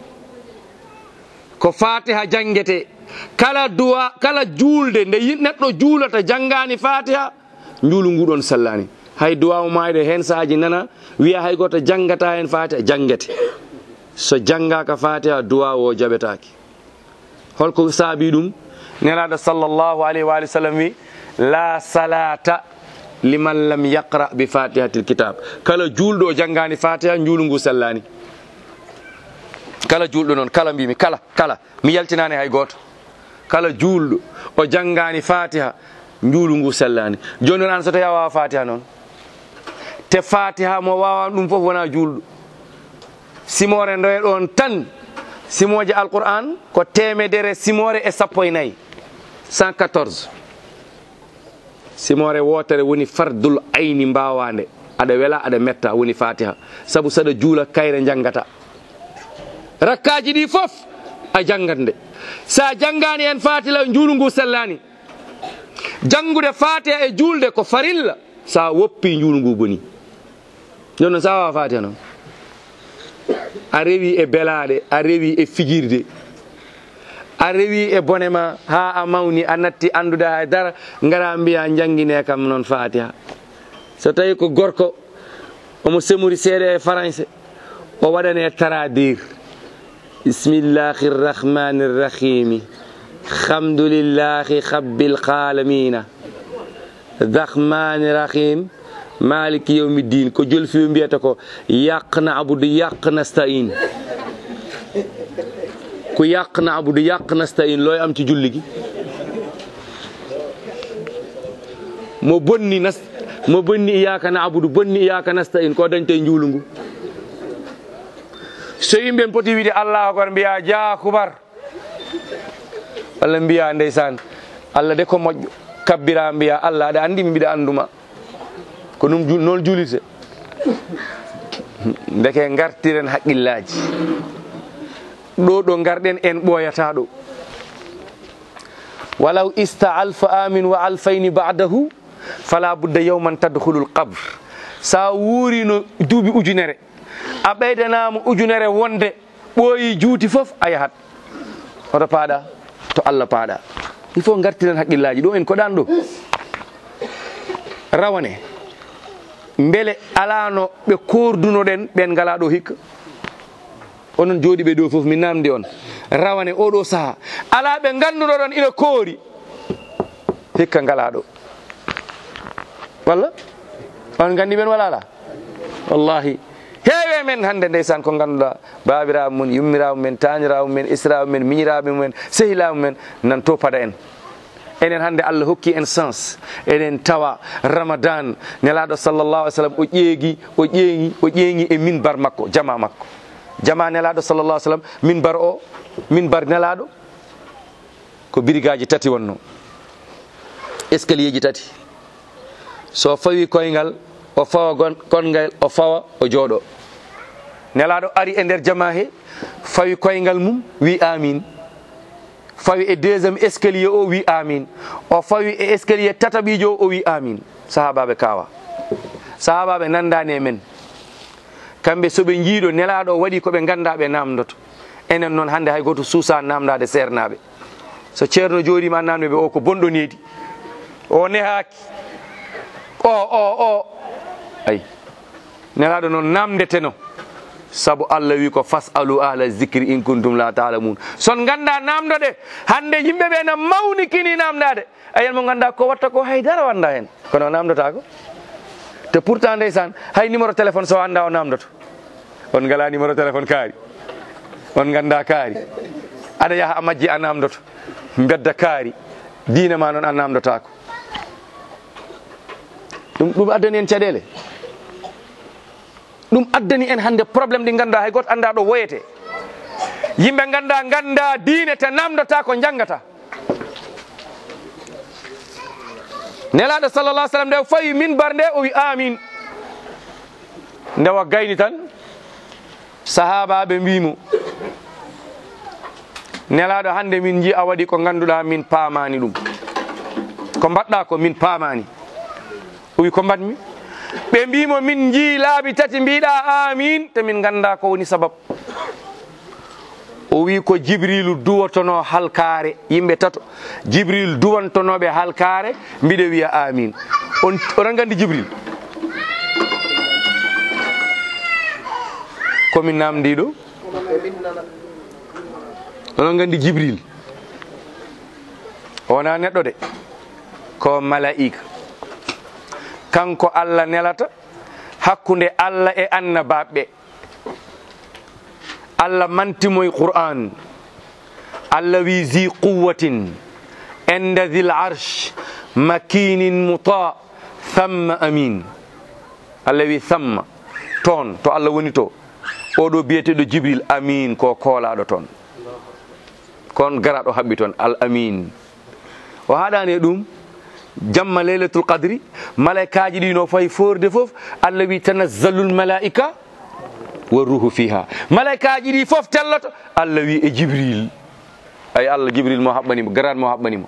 ko fatiha jangete kala duwa kala julde nde neɗɗo juulata jangani fatiha juulu nguɗon sallani hay duwawu mayde hen saaji nana wiya hay goto jangata hen fatiha jangete so jangaka fatiha duwawu o jaɓetaki holko saabi ɗum nelaɗo sallllahu alayhi wa sallam wi la salata liman lam yaqra bi fatihatil kitab kala julɗo jangani fatiha juulu ngu sellani kala julɗo noon kala mbimi kala kala mi yaltinani hay goto kala julɗo o jangani fatiha juulu ngu sellani joni noon an so tawi a wawa fatiha noon te fatiha mo wawa ɗum foof wona julɗo simore ndoye ɗon tan simoje alquran ko temedere simore e sappo e nayyi cent quatorze simore wotere woni fardul ayni mbawande aɗa wela aɗa metta woni fatiha saabu saɗa juula kayre jangata rakkaji ɗi foof a jangat nde sa jangani hen fatiha juulu ngu sellani jangude fatiha e julde ko farilla sa woppi juulu ngu boni joni noon sa wawa fatiha noon a rewi e belaɗe a rewi e fijirde a rewi e bonema ha a mawni a natti andude hay dara ngara mbiya jangine kam noon fatiha so tawi ko gorko omo semori seeɗa e français o waɗane traduire bismillahi rrahmani rrahimi hamdulillahi rabbil alamina rahmani rahim maliki yawmiddin ko jolfiɓe mbiyata ko yaqna abudu yaqna stain ko yaqna abudu yaqna stain loy am ci julli gi mo bonni nas mo bonni iyaka na abudu bonni iyaka nasta'in ko dañte juulungu so yimɓe poti wiide allahu akbar mbiya jaakubar walla mbiya ndeysan Allah de ko moƴƴo kabbira mbiya Allah aɗa andi mi mbiɗa anduma ko ɗum noon julite ndeke gartiren haqqillaji ɗo ɗo garɗen en ɓoyata ɗo walaw ista alfa amin wa alfayni ba'dahu fala budda yawman tadkhulul qabr sa wuurino duuɓi ujunere a ɓeydanama ujunere wonde ɓooyi juuti fof a yahat oto paaɗa to Allah paaɗa il faut gartiren haqqillaji ɗo en koɗan ɗo rawane beele alano ɓe kordunoɗen ɓen ngala ɗo hikka onon jooɗiɓe ɗo fof mi namdi on rawane oɗo saaha ala ɓe gandunoɗon ina koori hikka ngala ɗo walla on gandi ɓen wala ala wallahi heewe men hande ndeysan ko ganduɗa babiraɓe mum yummiraɓe men tañiraɓe men israɓe men miñiraɓe men sehilaɓe men nan to pada en enen hande Allah hokki en sens enen tawa ramadan nelaɗo sallllahu alih w sallam o ƴeegui o ƴeeŋi o ƴeeŋi e minbar makko jama makko jama nelaɗo sallllahu alih w sallam minbar o minbar nelaɗo ko birigaji tati wonno escalier ji tati so fawi koyngal o fawa kongal o fawa o jooɗo nelaɗo ari e nder jama he fawi koyngal mum wi amin fawi e deuxiéme escalier o wi amin o fawi e escalier tataɓijo o wi amin sahabaɓe kawa sahabaɓe nandani e men kamɓe soɓe jiiɗo nelaɗo waɗi koɓe ganda ɓe namdoto enen noon hande hay goto suusa namdade sernaɓe so ceerno jooɗima namdeɓe o ko bonɗo needi o nehaki o o o ayi nelaɗo noon namdeteno saabu Allah wi ko fasalu ahla zicri in kuntum la ta'lamun son ganda namdode hande yimɓe ɓe na mawni kini namdade ayen mo ganda ko watta ko haydara wanda hen kono namdota ko te pourtant ndeysan hay numéro téléphone so anda o namdoto on ngala numéro téléphone kaari on ganda kaari aɗa yaha a majji a namdoto bedda kaari diina ma noon a namdotako ɗum ɗum addani en caɗele ɗum addani en hande probléme ɗi ganda hay goto anda ɗo woyete yimɓe ganda ganda diine te namdota ko jangata nelaɗo sallallah sallam nde fawi minbar nde o wi amin ndewa gayni tan sahabaɓe mbimo nelaɗo hande min ji a waɗi ko ganduɗa min paamani ɗum ko mbaɗɗa ko min paamani o wi ko mbatmi ɓe mbimo min jii laabi tati mbiɗa amin te min ganda ko woni sabab o wi ko jibrilu duwotono halkare yimɓe tato jibril duwantonoɓe halkare mbiɗa wiya amin on oɗon gandi jibril komin namdiɗo oɗon gandi jibril wona neɗɗo de ko malaika kanko Allah nelata hakkunde Allah e annabaɓe Allah mantimoy Qur'an Allah wi zi quwwatin inda dhil arsh makinin muta thamma amin Allah wi thamma toon to Allah woni to oɗo biyeteɗo jibril amin ko koolaɗo toon kon garaɗo haɓɓi toon al amin o haɗani ɗum jamma laylatul qadri malaikaji ɗi no fayi forde foof Allah wi tanazzalul malaika wa ruhu fiha malaikaji ɗi foof telloto Allah wi e jibril ay Allah jibril mo haɓɓanimo garat mo haɓɓanimo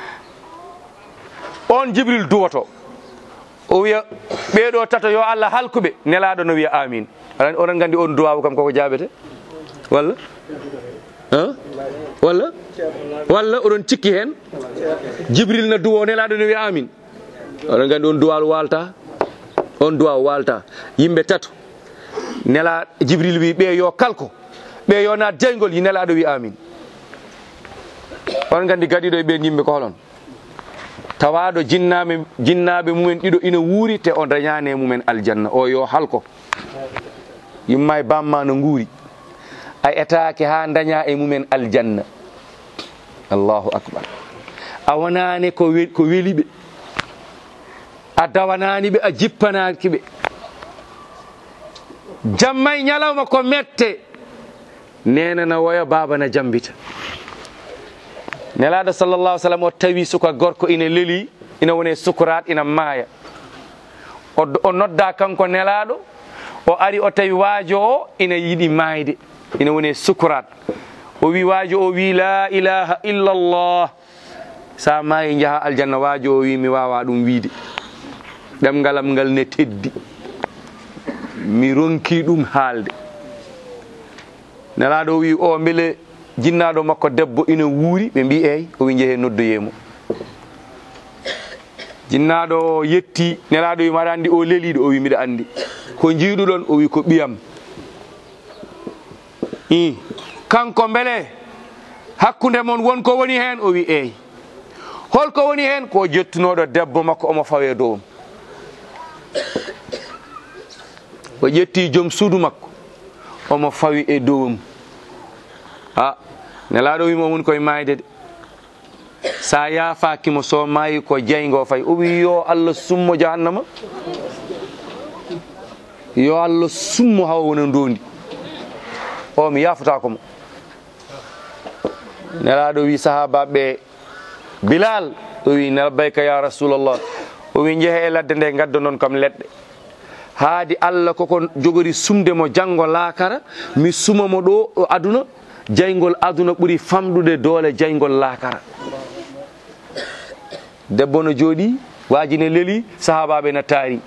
on jibril duwoto o wiya ɓeɗo tato yo Allah halkuɓe nelaɗo no wiya amin oɗon gandi on duwawu kam koko jaɓete walla hein walla walla oɗon cikki hen jibril na duwo nelaɗo no wiya amin oɗon gandi on duwalu walta on duwawu walta yimɓe tato nela jibril wi ɓe yo kalko ɓe yo naat jeygol yi nelaɗo wi amin on gandi gaɗiɗo e ɓen yimɓe ko holon tawaɗo jinnaɓe jinnaɓe mumen ɗiɗo ina wuuri te on dañane mumen aljanna o yo halko yumma e bamma no nguuri a etake ha daña e mumen aljanna allahu akbar a wonani ko ko weliɓe a dawanani ɓe a jippanaki ɓe jamma e ñalawma ko mette nena na woya baba na jambita nelaɗo sallallahu alaihi wasallam o tawi suka gorko ina leli ina wone sukurat ina maaya o, o nodda kanko nelaɗo o ari o tawi waajo o ina yiɗi maayde ina wone sukurat o wi waajo o wi la ilaha illallah sa maayi jaha aljanna waajo o wi mi wawa ɗum wiide ɗemgalam ngal ne teddi mi ronki ɗum haalde nelaɗo o wi o beele jinnaɗo makko debbo ina wuuri ɓe mbi eyyi o wi jeehe noddoyemo jinnaɗo o yetti nelaɗo wi maɗa andi o leliɗo o wi mbiɗa andi ko jiiɗuɗon o wi ko ɓiyam i kanko beele hakkude mon won ko woni hen o wi eyyi holko woni hen ko jettunoɗo debbo makko omo fawe dowom o ƴetti joom suudu makko omo fawi e dowom ha nelaɗo wimo woni koye mayde de sa yaafakimo so maayi ko jeygo fay o wi yo Allah summo jahannama yo Allah summo hawa wona ndondi o mi yafutako mo nelaɗo wi sahabaɓe Bilal o wi labbayka ya rasulallah o wi jeehe e ladde nde gadda noon kam leɗɗe haadi Allah koko jogori sumde mo janggo laakara mi sumamo ɗo aduna jaygol aduna ɓuuri famɗude doole jaygol laakara debbo no jooɗi waaji ne leeli sahabaɓe na taari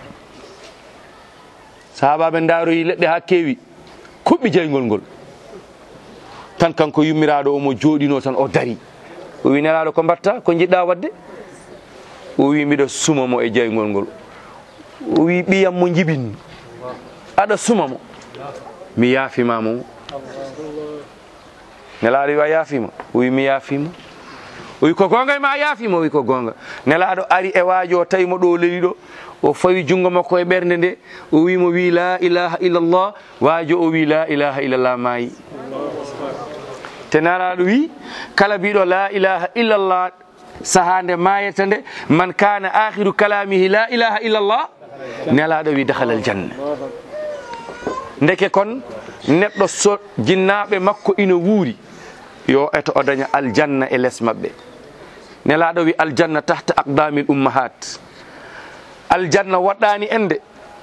sahabaɓe ndaaroyi leɗɗe ha keewi kuɓɓi jaygol ngol tan kanko yummiraɗo omo jooɗino tan o dari o wi nelaɗo ko mbatta ko jiɗɗa wadde o wi mbiɗa sumamo e jaygol ngol o wi ɓiyam mo jibinmi aɗa sumamo mi yaafimamo nelaɗo wi a yaafima o wi mi yaafima o wi ko gonga ma yaafima o wi ko gonga nelaɗo ari e waajo o tawimo ɗo leli ɗo o fawi jungo makko e ɓernde nde o wimo wi la ilaha illallah waajo o wi la ilaha illallah maayi te nelaɗo wi kala mbiɗo la ilaha illallah sahande mayeta nde man kana akhiru kalamihi la ilaha illallah nelaɗo wi dakhala aljanna ndeke kon neɗɗo so jinnaɓe makko ina wuuri yo eto o daña aljanna e less mabɓe nelaɗo wi aljanna tahta aqdamil ummahat aljanna waɗɗani ende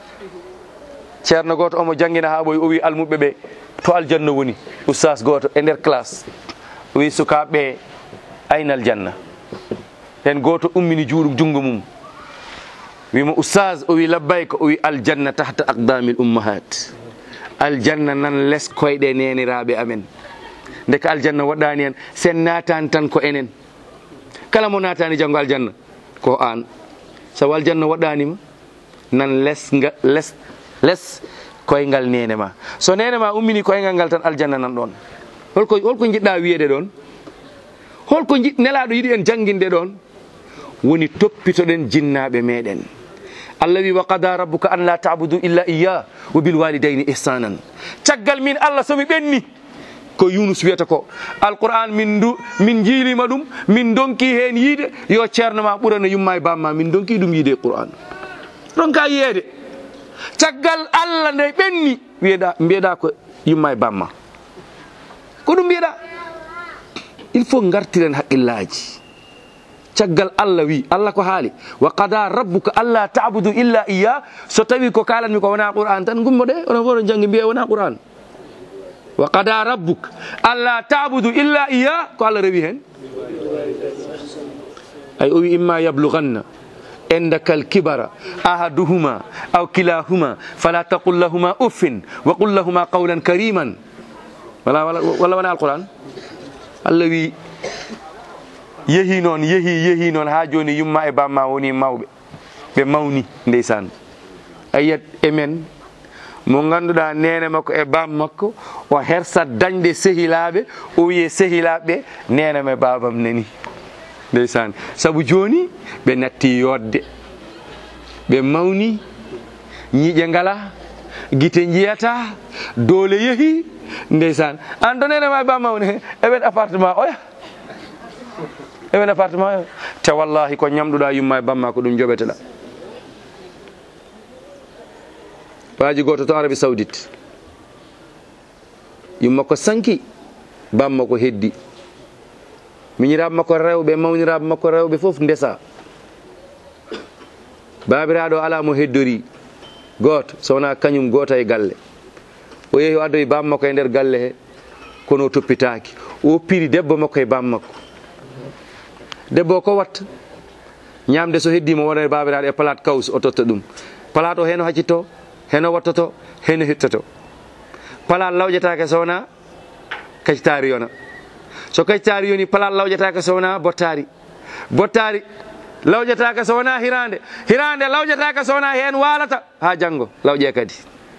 ceerno goto omo jangguina ha ɓoy o wi almuɓe ɓe to aljanna woni oustas goto e nder classe o wi sukaɓe ayna aljanna hen goto ummini juuɗum junggo mum wimo oustas o wi labbayka o wi aljanna tahta aqdamil ummahat aljanna nan less koyɗe neniraɓe amen ndeka aljanna waɗani hen sen natani tan ko enen kala mo natani janggo aljanna ko an sabu aljanna waɗanima nan less less less koyngal nene ma so nene ma ummini koyngal ngal tan aljanna nan ɗon holko holko jiɗɗa wiyede ɗon holko jiɗ nelaɗo yiɗi en jangguinde ɗon woni toppitoɗen jinnaɓe meɗen Allah wi wa qada rabbuka an la ta'budu illa iyyah wa bil walidayni ihsanan caggal min Allah somi ɓenni ko Yunus wiyata ko alquran min du min jiilima ɗum min donki hen yiide yo ceerno ma ɓurana yumma e bamma min donki ɗum yiide qur'an ɗon ka yiyeede caggal Allah nde ɓenni wiyeɗa mbiyeɗa ko yumma e bamma ko ɗum mbiyeɗa il faut gartiren haqqillaji caggal Allah wi Allah ko haali wa qada rabbuka alla ta'budu illa iyyah so tawi ko kalanmi ko wona qur'an tan gummo ɗe onon fof jangi mbiye wona qur'an wa qada rabbuk alla ta'budu illa iyyah ko Allah rewi hen ay o wi imma yablughanna indaka al-kibara ahaduhuma aw kilahuma fala taqul lahuma uffin wa qul lahuma qawlan kariman wala wala wala wala alquran Allah wi yehi noon yehi yehi noon ha joni yumma e bamma woni mawɓe ɓe mawni ndeysan ayiyat emen mo ganduɗa nene makko e bam makko o hersat dañde sehilaɓe o wiye sehilaɓe neneme babam nani ndeysan saabu joni ɓe natti yodde ɓe mawni ñiiƴe ngala guite jiyata doole yeehi ndeysan an to nenema e bam mawni eɓen appartement oya eɓen appartement oya te wallahi ko ñamɗuɗa yumma e bamma ko ɗum joɓeteɗa waaji goto to Arabie Saoudite yumma ko sanki bamma ko heddi miñiraɓe makko rewɓe mawniraɓe makko rewɓe fof ndesa babiraɗo ala mo heddori goto sowona kañum goto e galle o yeehi o addoyi bam makko e nder galle he kono o toppitaki o piri debbo makko e bam makko debbo ko watta ñamde so heddima wona babiraɗo e plate kaws o totta ɗum plate o heno haccitto heno wattoto heno hettoto plate lawƴetake sowona kacitari yona so kacitari yoni plate lawƴetake sowona bottari bottari lawƴetake sowona hirande hirande lawƴetake sowona hen walata ha janggo lawƴe kadi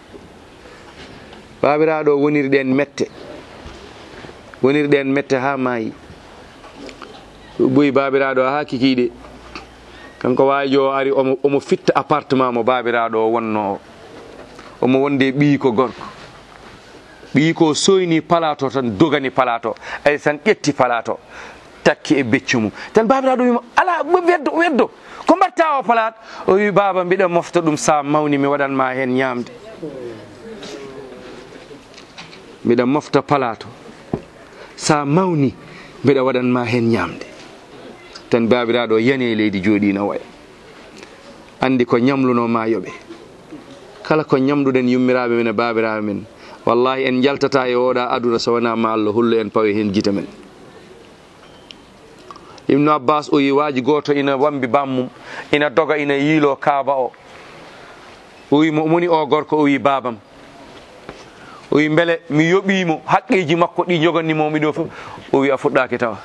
babiraɗo woniri ɗen mette woniri ɗen mette ha maayi ɓoyi babiraɗo ha kikiɗe kanko wajo ari omo, omo fitta appartement mo babiraɗo o wonno omo wonde ɓiyi ko gorko ɓiyi ko soyni palato tan dogani palato ay tan ƴetti palato takki e beccu mum tan babiraɗo wimo ala weddo weddo ko mbatta o palat o wi baba mbiɗa mofta ɗum sa mawni mi waɗanma hen ñamde mbiɗa mofta palato sa mawni mbiɗa waɗanma hen ñamde tan babiraɗo yani e leydi jooɗino waya andi ko ñamlunoma yoɓe kala ko ñamduɗen yummiraɓe men e babiraɓe men wallahi en jaltata e oɗa aduna so wona ma Allah hullo en pawe hen gita men Ibnu Abbas o yi waji goto ina wambi bammum ina doga ina yiilo kaaba o o wi mo moni o gorko o wi babam o wi beele mi yoɓimo haqqeji makko ɗi jogannimomi ɗo fof o wi a fuɗɗaki tawa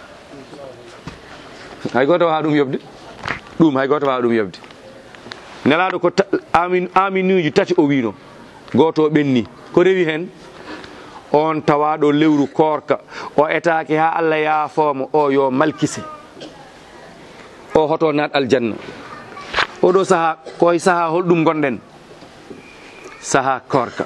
hay goto wawa ɗum yobde ɗum hay goto wawa ɗum yobde nelaɗo ko amin aminuji tati o wino goto o ɓenni ko rewi hen on tawaɗo lewru korka o etaki ha Allah yaafomo o yo malkise o hoto nat aljanna oɗo saaha koye saaha holɗum gonɗen saaha korka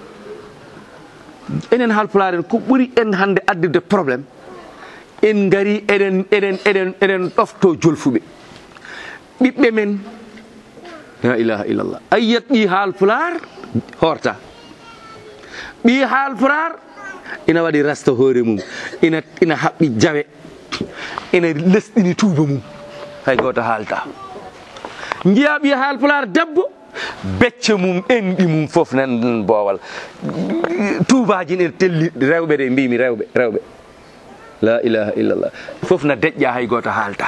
enen halpularen ko ɓuuri en hande addude probléme en gari eɗen eɗen eɗen eɗen ɗofto jolfuɓe ɓiɓɓe men la ilaha illallah ayyat ɓi halpular horta ɓi halpular ina waɗi rasta hoore mum ina ina haɓɓi jawe ina lesɗini tuuba mum hay goto haalta jiya ɓi halpular debbo becce mum enɗi mum foof nan boowal tuubaji ne telli rewɓe de mbimi rewɓe rewɓe la ilaha illallah fof na deƴƴa hay goto haalta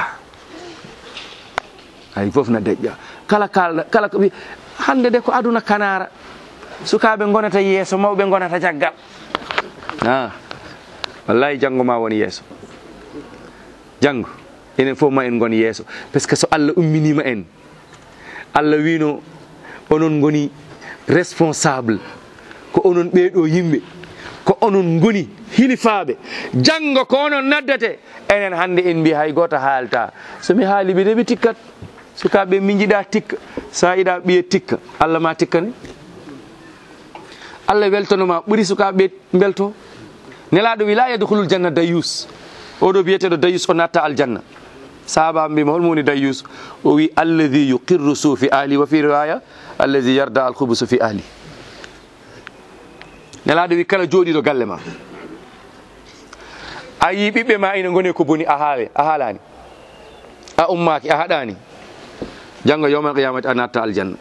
hay fof na deƴƴa kala kalɗa kala ko wi hande de ko aduna kanara sukaɓe gonata yeeso mawɓe gonata caggal a wallahi janggo ma woni yeeso janggo enen fof ma en gon yeeso par ce que so Allah umminima en Allah wino onon goni responsable ko onon ɓeeɗo yimɓe ko onon goni hilifaɓe janggo ko onon naddate enen hande en mbi hay goto haalta somi haali ɓe de ɓe tikkat sukaɓe min jiiɗa tikka sa yiɗa ɓiye tikka Allah ma tikkane Allah weltonoma ɓuuri sukaɓe belto nelaɗo wi la yadkhulul janna dayus oɗo biyeteɗo dayus o natta aljanna sahaba mbima holmo woni dayus o wi alladhi yuqirru su fi ahli wa fi riwaya alladhi yarda al khubusu fi ahli nelaɗo wi kala jooɗiɗo galle ma a yi ɓiɓɓe ma ina goni ko boni a haawe a haalani a ummaki a haɗani janggo yawmal qiyamati a natta aljanna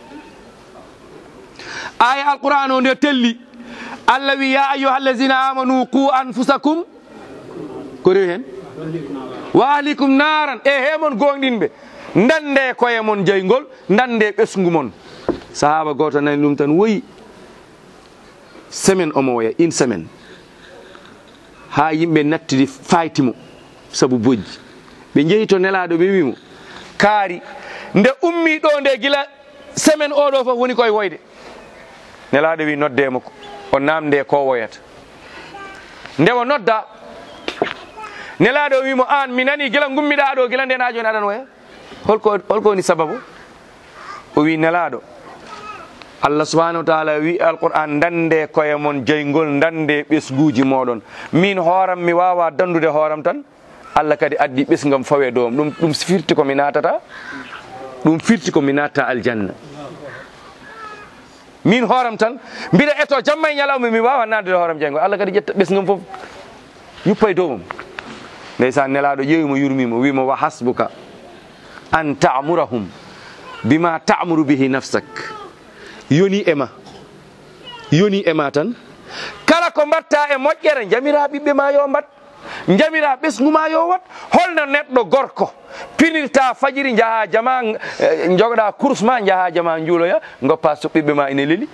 aya alquran o nde telli Allah wi ya ayyuha allazina amanu qu anfusakum ko rewi hen wa ahlikum naran e hemon gonɗinɓe dande koye mon jeygol dande ɓesgu mon sahaba goto nani ɗum tan woyi semaine omo woya une semaine ha yimɓe nattidi faytimo saabu bojji ɓe jeeyi to nelaɗo ɓe wimo kaari nde ummi ɗo nde gila semaine oɗo foof woni koye woyde nelaɗo wi noddemo o namde ko woyata nde o nodda nelaɗo wimo an mi nani gila gummiɗa ɗo gila nden ha joni aɗan woya holko holko woni sababu o wi nelaɗo Allah subhanahu wa ta'ala wi alquran dande koye mon jeygol dande ɓesguji moɗon min hooram mi wawa dandude hooram tan Allah kadi addi ɓesgam fawe doom ɗum ɗum firti ko mi natata ɗum firti ko mi natta aljanna min hooram tan mbiɗa eto jamma e ñalawma mi wawa nadde hooram jeygo Allah kadi ƴetta ɓesgam fof yuppa e dow mum ndeysan nelaɗo ƴeewimo yurmimo wimo wa hasbuka an ta'murahum bima ta'muru bihi nafsak yoni ema yoni ema tan kala ko mbatta e moƴƴere jamira ɓiɓɓe ma yo mbat jamira ɓesgu ma yo wat holno neɗɗo gorko pinirta fajiri jaha jama jogoɗa course ma jaha jama juuloya goppa so ɓiɓɓe ma ine leeli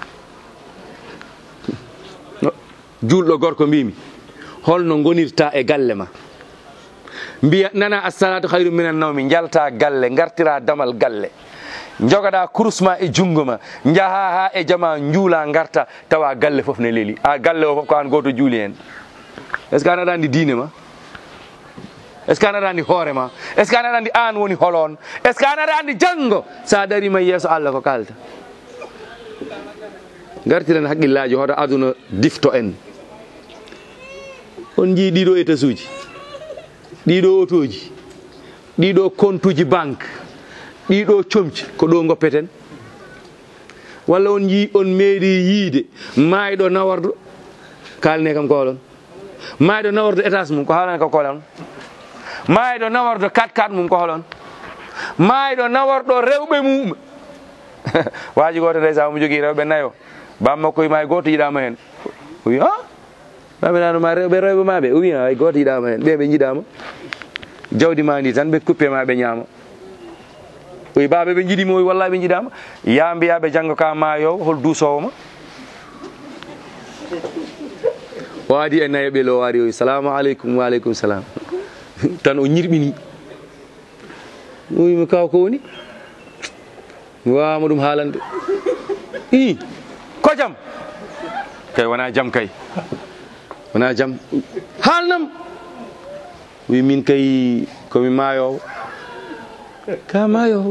julɗo gorko mbimi holno gonirta e galle ma mbiya nana assalatu hayru minan nawmi jalta galle gartira damal galle jogoɗa course ma e jungo ma jaha ha e jama juula garta tawa galle foof ne leeli a galle o foof ko an goto juuli hen est ce que an aɗa andi diine ma est ce que an aɗa andi hoore ma est ce que an aɗa andi an woni holon est ce que an aɗa andi janggo sa darima yeeso Allah ko kalta gartiren haqqillaji hoto aduna difto en on jii ɗiɗo états uji ɗiɗo otoji ɗiɗo compte uji banque ɗiɗo comci ko ɗo goppeten walla on jii on meeɗi yiide mayɗo nawardo kalne kam ko holon mayɗo nawardo étage mum ko haalane kam ko holon mayɗo nawardo quatre quatre mum ko holon mayɗo nawarɗo rewɓe mum waji goto ndeysa mo jogui rewɓe nayo bammakko wi ma e goto yiɗama hen o wi a maɓe nanoma rewɓe rewɓe maɓe o wi a goto yiɗama hen ɓe ɓe jiɗama jawdi ma ndi tan ɓe coupé ma ɓe ñaama o wi baɓe ɓe jiɗima o wi wallahi ɓe jiɗama ya mbiyaɓe janggo ka maayowo hol duusowo ma o adi e nayo ɓelo o ari o wi salamu aleykum wa aleykum salam tan o ñirɓini o wimi kaw ko woni mi wawama ɗum haalande i ko jam kay wona jam kay wona jam haalnam wi min kay komi maayowo ka maayowo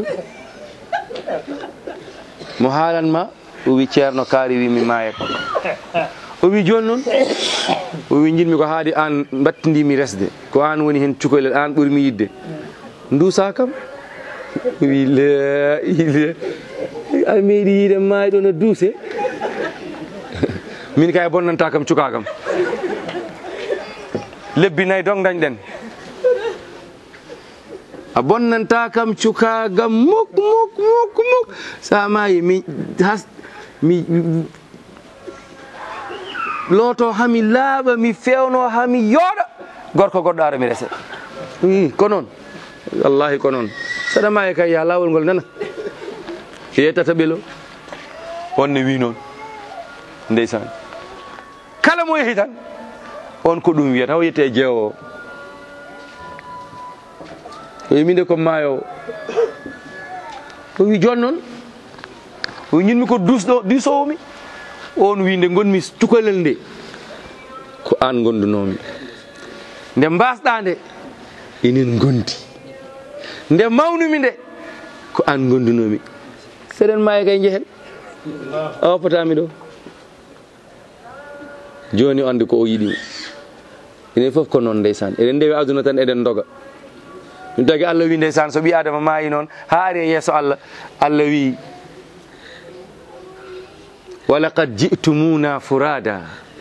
mo haalanma o wi ceerno kaari wi mi maayat o wi joni noon o wi jinmi ko haadi an battindimi resde ko an woni hen cukalel an ɓurmi yidde ndusa kam o wi la ile a meeɗi yiide maayɗo no duuse min kay bonnanta kam cuka kam lebbi nayyi dong dañɗen a bonnanta kam cukagam muk muk muk muk sa maayi mi has mi looto hami laaɓa mi fewno hami yooɗa gorko goɗɗo ara mi rese i ko noon wallahi ko noon saɗa maayi kay ya lawol ngol nana yettata ɓelo on ne wi noon ndeysan kala mo yehi tan on ko ɗum wiyata o yette jeewowo o yiminde ko maayowo o wi joni noon o ñinmi ko dusɗo dusowomi on wi nde gonmi cukalel nde ko an gondunomi nde mbasɗa nde enen gondi nde mawnumi nde ko an gondunomi seɗen maayi kay jehen a woppatami ɗo joni ande ko o yiɗimi enen foof ko noon ndeysan eɗen ndewi aduna tan eɗen doga ɗum tagi Allah wi ndeysan so ɓi adama maayi noon ha ari e yeeso Allah Allah wi walaqad ji'tumuna furada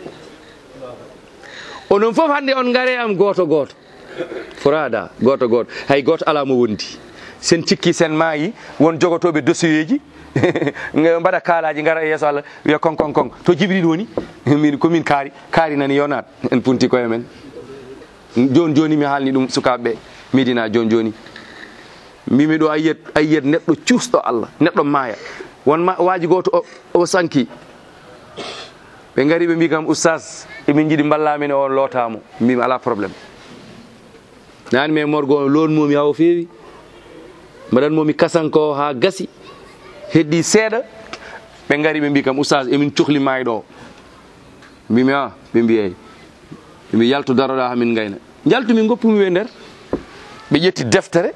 onon fof hande on ngare am goto goto furada goto goto hay goto ala mo wondi sen cikki sen maayi won jogotoɓe dossier ji mbaɗa kaalaji ngara e yeeso Allah wiya kon kon kon to Jibril woni min komin kaari kaari nani yonat en punti koye men joni joni mi haalni ɗum sukaɓeɓe Medina joni joni mbimi ɗo ayiyet ayiyet neɗɗo cuusɗo Allah neɗɗo maaya won waji goto o, o sanki ɓe ngari ɓe mbi kam oustas emin jiiɗi ballamin o lootamo mbimi ala probléme nani mais morgo lonmomi hawo feewi mbaɗanmomi kasanko ha gasi heddi seeɗa ɓe ngari ɓe mbi kam oustas emin cohli mayɗo o mbimi a ɓe mbi eyyi ɓe mbi yaltu daroɗa hamin gayna jaltumi goppumi ɓe nder ɓe ƴetti deftere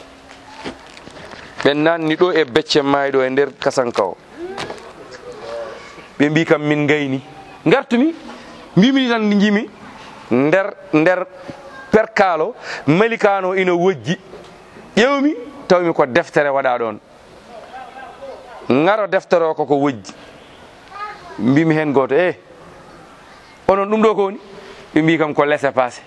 ɓe nanni ɗo e becce mayɗo e nder kasanka o ɓe mbi kam min gayni gartumi mbimini tan ndi jimi nder nder perkalo malikano ina wojji ƴewmi tawmi ko deftere waɗa ɗon ngaro deftere o koko wojji mbimi hen goto e onon ɗum ɗo ko woni ɓe mbi kam ko laissez passer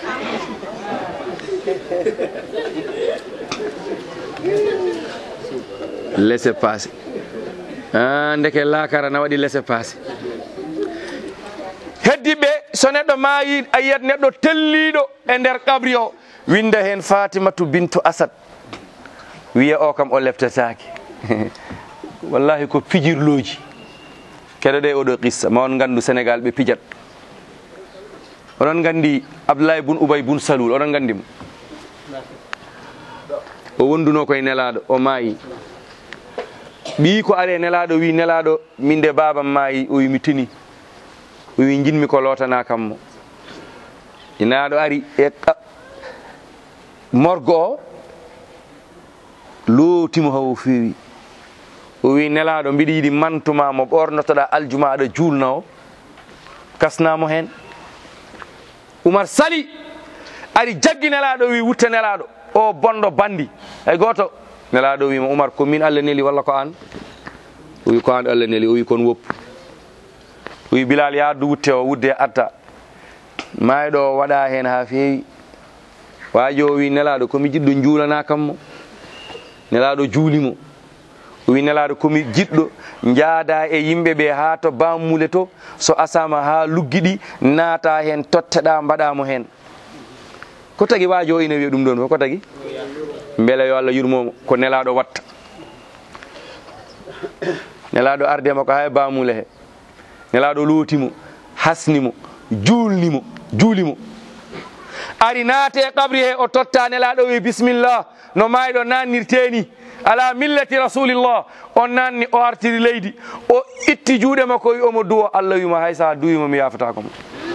laissez passer ah ndeke lakara na waɗi laissez passer heddiɓe so neɗɗo maayi a yiyat neɗɗo telliɗo e nder kabri o winda hen Fatimatu bintu Asad wiya o kam o leftetake wallahi ko pijirloji keɗoɗe oɗo qissa ma on gandu Sénégal ɓe pijat oɗon gandi Abdoulaye bun Ubay bun Salul oɗon gandimo o wonduno koye nelaɗo o maayi ɓi ko are nelaɗo wi nelaɗo min de babam maayi o wi mi tini o wi jinmi ko lotana kam mo nelaɗo ari e morgo o lootimo hawo fewi o wi nelaɗo mbiɗa yiiɗi mantuma mo ɓornotoɗa aljuma aɗa julna o kasnamo hen Oumar sali ari jaggi nelaɗo wi wutta nelaɗo o bondo bandi hay goto nelaɗo wima Oumar ko min Allah neli walla ko an o wi ko an Allah neli o wi kon woppu o wi Bilal yaaddu wutte o wudde atta mayɗo o waɗa hen ha fewi waji o wi nelaɗo komi jiɗɗo juulana kammo nelaɗo juulimo o wi nelaɗo komi jiɗɗo jaada e yimɓe ɓe ha to bammule to so asama ha luggiɗi naata hen totteɗa mbaɗamo hen ko tagui waji o ina wiya ɗum ɗon fof ko tagui beele yo Allah yurmomo ko nelaɗo watta nelaɗo ardema ko hay bammule he nelaɗo lootimo hasnimo julnimo juulimo ari naate kabri he o totta nelaɗo wi bisimillah no mayɗo nannirteni ala millati rasulillah o nanni o artiri leydi o itti juuɗe makko wi omo duwo Allah wima hay sa duwimo mi yafata komo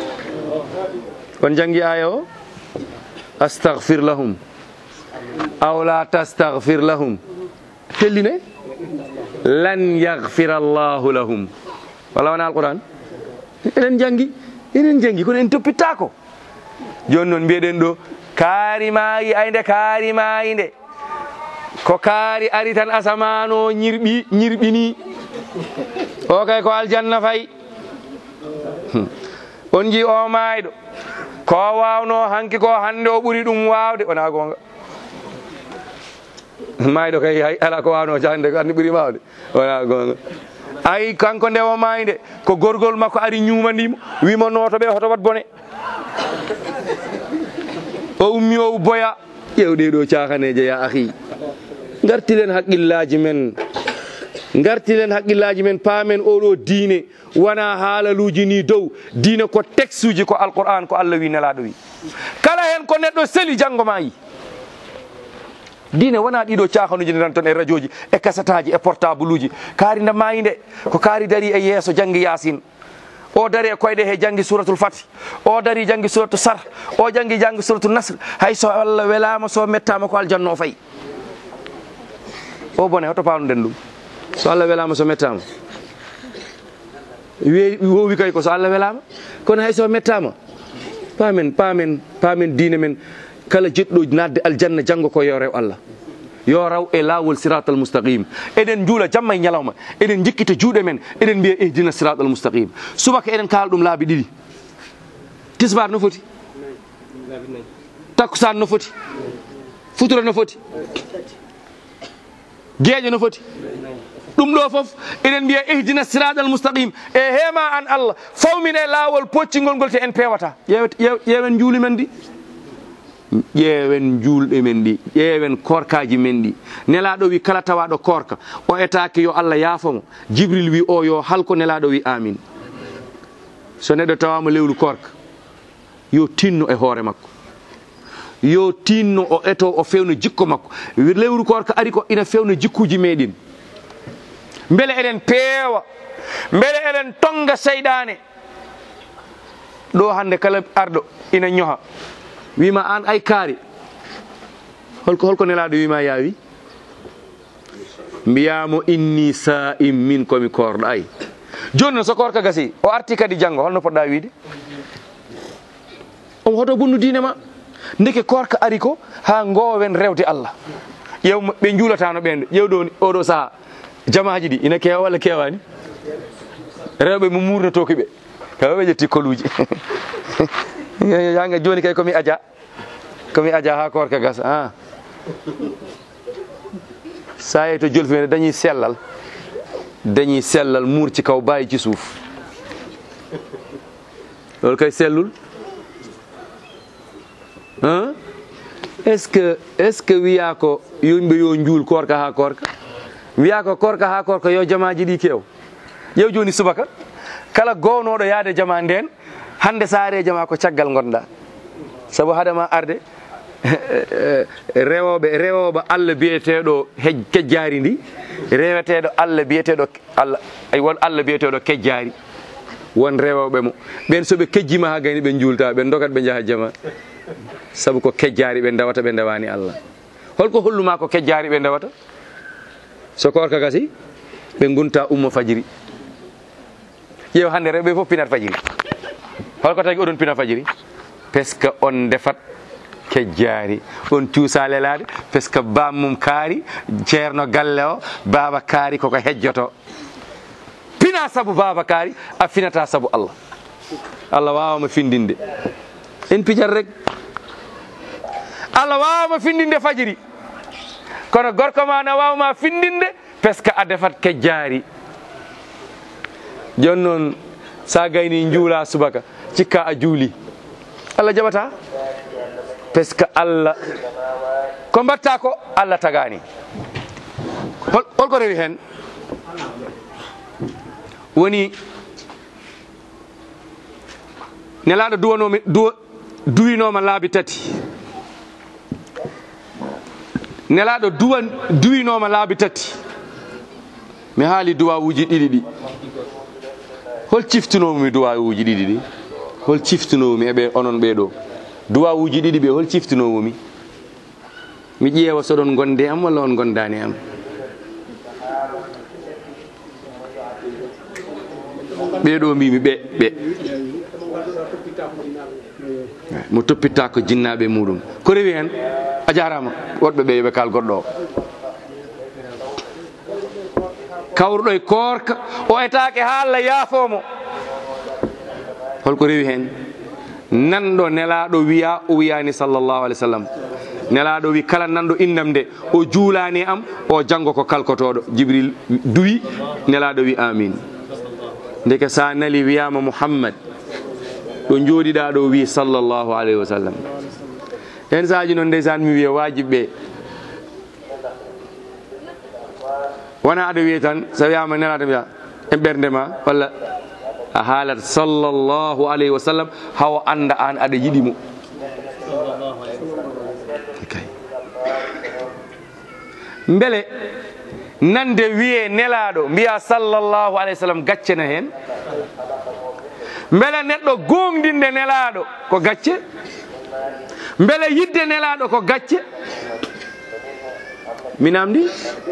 on jangi aya o astaghfir lahum aw la tastaghfir lahum telline lan yaghfira allahu lahum wala wona alquran enen jangi enen jangi kono en toppitako joni noon mbiyeɗen ɗo kaari maayi aynde kaari maayi nde ko kaari ari tan asamano ñirɓi ñirɓini o kay ko aljanna fayi on ji o maayɗo ko wawno hanki ko hande o ɓuuri ɗum wawde wona gonga maayɗo kay hay ala ko wawno hande ko hande ɓuuri wawde wona gonga ay kanko nde o maayi nde ko gorgol makko ari ñumandimo wimo noto ɓe hoto wat bone o ummi o boya ƴewɗe ɗo cakaneje ya ahi gartilen haqqillaji men gartilen haqqillaji men paamen oɗo diine wona haalaluji ni dow diine ko texte uji ko alquran ko Allah wi nelaɗo wi kala hen ko neɗɗo seli janggo ma yi diine wona ɗiɗo cakanuji nde tan toon e radio ji e kasataji e portable uji kaari nde mayi nde ko kaari dari e yeeso janggi yasin o dari e koyɗe he janggi suratul fati o dari janggi suratul sar o janggi janggi suratul nasr hay so Allah welama so mettama ko aljanna o fayi o bone hoto pawnuɗen ɗum so Allah welama so mettama wowi kay ko so Allah welama kono hay so mettama pamen pamen pamen diine men kala jeɗɗo nadde aljanna janggo ko yo rew Allah yo raw e lawol siratal mustaqim eɗen juula jamma e ñalawma eɗen jikkita juuɗe men eɗen mbiya ihdina siratal mustaqim subaka eɗen kaala ɗum laabi ɗiɗi tisbar no foti takkusan no foti futura no foti gueeƴo no foti ɗum ɗo foof eɗen mbiya ihdina siratal mustaqim e heema an Allah fawmin e lawol poccingol ngol te en pewata ƴeewen juuli men ɗi ƴeewen julɗe men ɗi ƴeewen korkaji men ɗi nelaɗo wi kala tawaɗo korka o etake yo Allah yaafomo Jibril wi o yo halko nelaɗo wi amin so neɗɗo tawama lewru korka yo tinno e hoore makko yo tinno o eto o fewno jikko makko lewru korka ari ko ina fewno jikkuji meɗen beele eɗen peewa beele eɗen tonga seyɗane ɗo hande kala arɗo ina ñoha wima an ay kaari holko holko nelaɗo wima yaawi mbiyamo inni sa'im min komi korɗo ay joni so korka gasi o arti kadi janggo holno poɗɗa wiide omo hoto bunnu diine ma ndeke korka ari ko ha gowen rewde Allah ƴew ɓe juulatano ɓende ƴew ɗo oɗo saaha jamaji ɗi ina kewa walla kewani rewɓe mo murnotoki ɓe tawa ɓe ƴetti koluji yanga joni kay komi aja komi aja ha korka gas a sa yi to jolfine dañuy sellal dañuy sellal muur ci kaw bàyyi ci suuf loolu kay sellul ah est-ce que est-ce que wiya ko yimɓe yo njuul korka ha korka wiya ko korka ha korka yo jamaji ɗi kew ƴeew joni subaka kala gownoɗo yaade jama nden hande sa are jama ko caggal gonɗa saabu haadama arde rewoɓe rewoɓe Allah biyeteɗo kejjari ndi reweteɗo Allah biyeteɗo Allah ay won Allah biyeteɗo kejjari won rewoɓe mo ɓen soɓe kejjima ha gayni ɓe juulta ɓe dogat ɓe jaaha jama saabu ko kejjari ɓe dawata ɓe dawani Allah holko holluma ko kejjari ɓe dawata so korka gasi ɓe gunta ummo fajiri ƴeew hande rewɓe fof pinat fajiri holko tagi oɗon pina fajiri par ce que on defat kejjari on cuusa lelade par ce que bammum kaari ceerno galle o baba kaari koko hejjoto pina saabu baba kaari a finata saabu Allah Allah wawama findinde en pijat rek Allah wawama findinde fajiri kono gorko ma na wawma findinde par ce que a defat kejjari joni noon sa gayni juula subaka cikka a juuli Allah jaɓata par ce que Allah ko mbatta ko Allah tagani holko rewi hen woni nelaɗo duwanomi duwa duwinoma laabi tati nelaɗo duwa duwinoma laabi tati mi haali duwawuji ɗiɗi ɗi hol ciftunomi duwawuji ɗiɗi ɗi hol ciftunomi eɓe onon ɓeɗo duwawuji ɗiɗi ɓe hol ciftunowomi mi ƴeewa soɗon gonde am walla on gondani am ɓeɗo mbimi ɓe ɓe mo toppitta ko jinnaɓe muɗum ko rewi hen a jarama woɗɓe ɓe yoɓe kal goɗɗo o kawruɗo e korka o etake ha Allah yaafomo holko rewi hen nanɗo nelaɗo wiya o wiyani sallllahu alih w sallam nelaɗo wi kala nanɗo indam nde o juulani am o janggo ko kalkotoɗo Jibril duwi nelaɗo wi amin ndeke sa nali wiyama Muhammad ɗo jooɗiɗa ɗo wi sallllahu alayhi wa sallam hen saji noon ndeysan mi wiya wajiɓe wona aɗa wiya tan so wiyama nelaɗo wiya e ɓerdema walla a haalat sallllahu alayhi wa sallam hawo anda an aɗa yiɗimo beele nande wiye nelaɗo mbiya sallllahu alayhi wa sallam gaccena hen beele neɗɗo gongdinde nelaɗo ko gacce beele yidde nelaɗo ko gacce mi namdi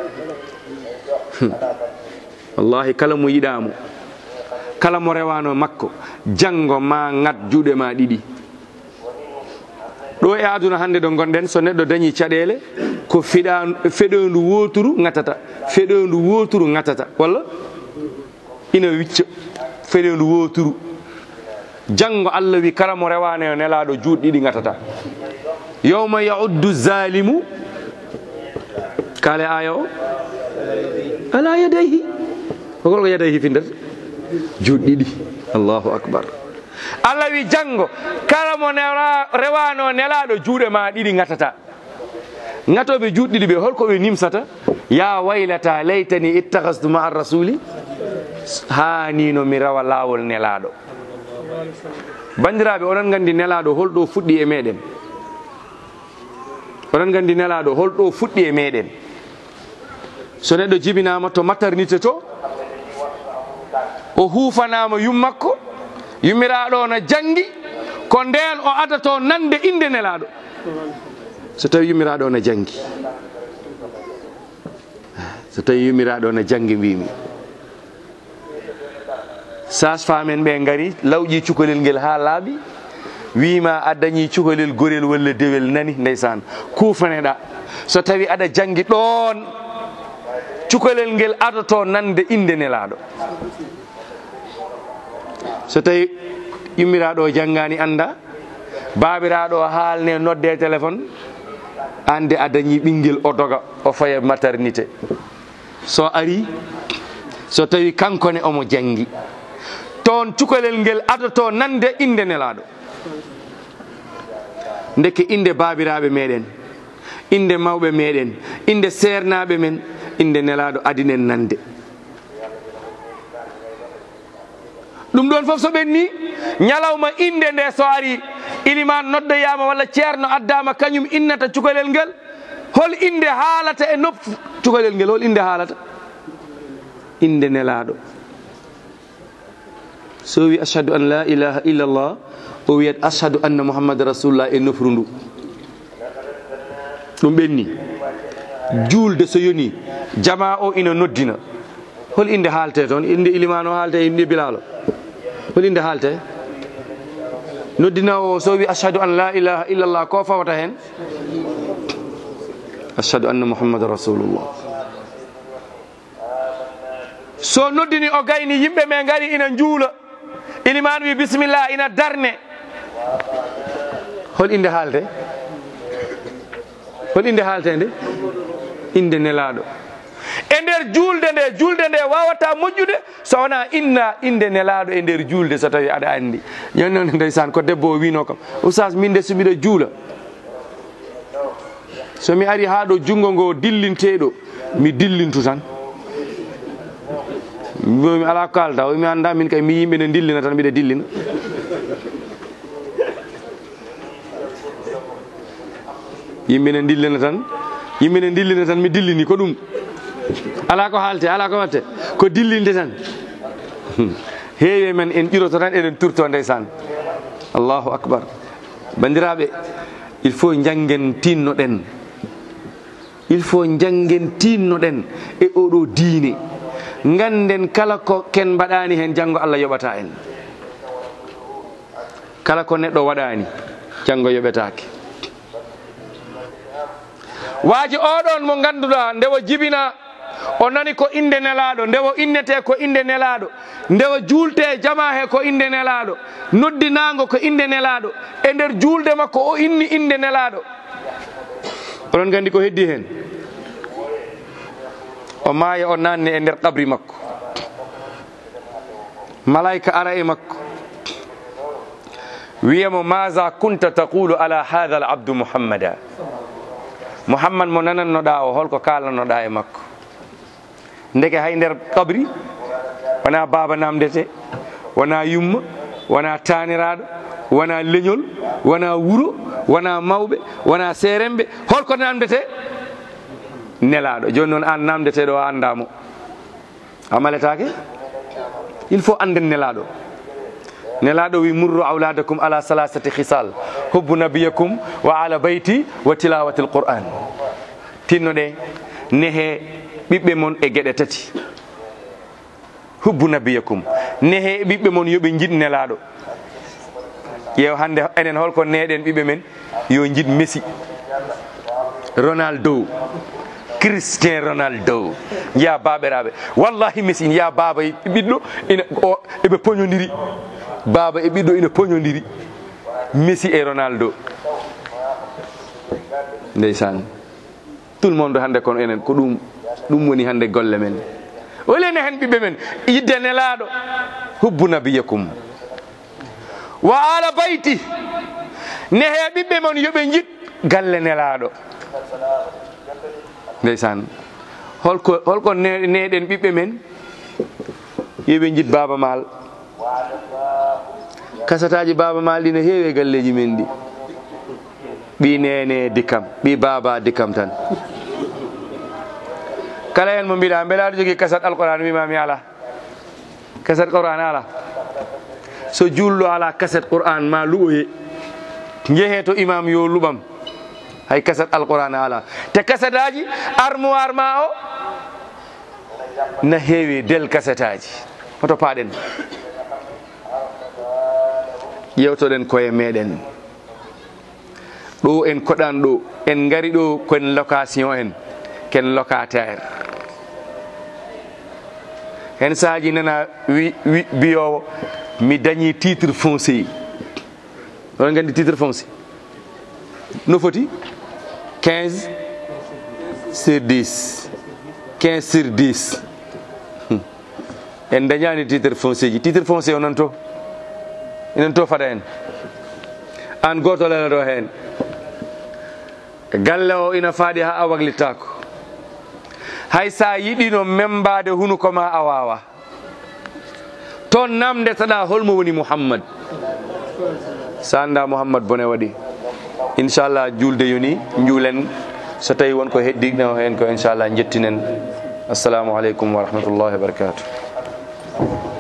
wallahi kala mo yiɗamo kala mo rewano makko janggo ma ngat juuɗe ma ɗiɗi ɗo e aduna hande ɗo gonɗen so neɗɗo dañi caɗele ko fiɗa feɗoyndu woturu gatata feɗoyndu woturu gatata walla ina wicca feɗoyndu woturu janggo Allah wi kala mo rewano e nelaɗo juuɗe ɗiɗi gatata yawma yauddu zalimu kale aya o ala yadayhi holko yadayhi findata juuɗe ɗiɗi allahu akbar Allah wi janggo kala mo rewano nelaɗo juuɗe ma ɗiɗi gatata gatoɓe juuɗe ɗiɗi ɓe holko ɓe nimsata ya waylata laytani ittahastu ma rasuli hanino mi rawa lawol nelaɗo bandiraɓe onon gandi nelaɗo holɗo fuɗɗi e meɗen onon gandi nelaɗo holɗo fuɗɗi e meɗen so neɗɗo jibinama to maternité to o huufanama yummakko yummiraɗo no jangi ko nden o adato nande inde nelaɗo so tawi yummiraɗo no jangi so tawi yummiraɗo no jangi mbimi sage femme en ɓe gari lawƴi cukalel ngel ha laaɓi wima a dañi cukalel gorel walla dewel nani ndeysan kufaneɗa so tawi aɗa jangi ɗon cukalel ngel adato nande inde nelaɗo so tawi yummiraɗo janngani anda, babiraɗo haalne nodde téléphone, ande a dañi ɓinguel o doga o faya maternité. So ari so tawi kankone omo jangi, toon cukalel ngel adoto nande inde nelaɗo. Ndeke inde babiraɓe meɗen, inde mawɓe meɗen, inde sernaɓe men, inde nelaɗo adinen nande. ɗum ɗon fof so ɓenni, ñalawma inde nde so ari iliman noddoyama walla ceerno addama kañum innata cukalel ngel, hol inde haalata e noppu cukalel ngel, hol inde haalata? Inde nelaɗo. So wi ashhadu an la ilaha illallah, o wiyat ashhadu anna muhammad rasulullah e nofru ndu. ɗum ɓenni julde so yoni jama o ina noddina, hol inde haalte toon? Inde iliman o haalte, inde bilalo, hol inde haalte? Noddina o so wi ashhadu an la ilaha illallah, ko fawata hen? ashhadu anna muhammad rasulullah. So noddini o gayni yimɓe me ngari ina juula, iliman wi bisimillah, ina darne, hol inde haalte? hol inde haalte nde? Inde nelaɗo. E nder julde nde, julde nde wawata moƴƴude so wona inna inde nelaɗo e nder julde, so tawi aɗa andi. Joni noon ndeysan ko debbo o wino kam, oustaz min de so mbiɗa juula, so mi ari ha ɗo jungo ngo dillinteɗo, mi dillintu tan. Mi ala ko kalda, mi anda min kay mi yimɓe ne dillina tan mbiɗa dillina. yimɓe ne dillina tan, yimɓe ne dillina tan mi dillini, ko ɗum ala ko haalte, ala ko watte, ko dillinde tan. Heewi men en ƴiroto tan eɗen turto ndeysan. Allahu akbar. Bandiraɓe, il faut janggen tinnoɗen, il faut janggen tinnoɗen e oɗo diine, ganden kala ko ken mbaɗani hen janggo Allah yoɓata en. Kala ko neɗɗo waɗani janggo yoɓetake. Waaji oɗon mo ganduɗa ndewo jibina o nani ko inde nelaɗo, ndewo innete ko inde nelaɗo, ndewo juulte jama he ko inde nelaɗo, noddinago ko inde nelaɗo, e nder julde makko o inni inde nelaɗo. Oɗon gandi ko heddi hen, o maaya o nanne e nder qabri makko, malaika ara e makko wiyamo maza kunta taqulu ala hadha al abdu muhammada. Muhammad mo nanannoɗa o holko kalanoɗa e makko? Ndeke hay nder qabri wona baba namdete, wona yumma, wona taniraɗo, wona leñol, wona wuro, wona mawɓe, wona seremɓe, holko namdete? Nelaɗo. Joni noon an namdeteɗo o andamo, a maletake? Il faut anden nelaɗo. Nelaɗo wi murru awladakum ala salasati khisal, hubbu nabiyakum wa ala bayti wa tilawati alquran. Tinnoɗe nehe ɓiɓɓe mon e gueɗe tati. Hubbu nabiyakum, nehe ɓiɓɓe mon yoɓe jiid nelaɗo. Ƴeew hande enen holko neɗen ɓiɓɓe men? Yo jiid Messi, Ronaldo, Cristiano Ronaldo. Ya baberaɓe, wallahi Messi ya baba ɓiɗɗo ina eɓe poñodiri, baba e ɓiɗɗo ina poñodiri, Messi e Ronaldo. Ndeysan, tout le monde hande kono enen ko ɗum ɗum woni hande golle men. Wolene hen ɓiɓɓe men yidde nelaɗo, hubbu nabiyakum wa ala bayti, nehe ɓiɓɓe mon yoɓe jiid galle nelaɗo. Ndeysan, holko holko neɗen ɓiɓɓe men yoɓe jiid baba mal. Kasataji baba mal ɗi ne heewi e galleji men ɗi. Ɓi nene dikkam, ɓi baba dikkam tan. Kala hen mo mbiɗa beele aɗa jogui kasat alquran wimami ala kasat qur'an ala. So julɗo ala kasat qur'an ma luɓoye, jeehe to imam yo luɓam, hay kasat alquran ala. Te kasataji armoire ma o na heewi del kasataji. Hoto paɗen ƴewtoɗen koye meɗen ɗo en koɗan ɗo en gari ɗo ken location en ken locataire. Hen saaji nana wi wi biyowo mi dañi titre foncier wala ngeen di titre foncier no foti quinze sur dix quinze sur dix en dañani titre foncier ji titre foncier o nan to enen to fada en an goto lana ɗo hen galle o ina faaɗi ha a waglittako hay sa yiɗino membade hunuko ma a wawa toon namdetaɗa holmo woni Muhammad sa anda Muhammad bone waɗi inchallah julde yoni juulen so tawi wonko heddiɗo hen ko inchallah jettinen assalamu aleykum wa rahmatullahi wa barakatuh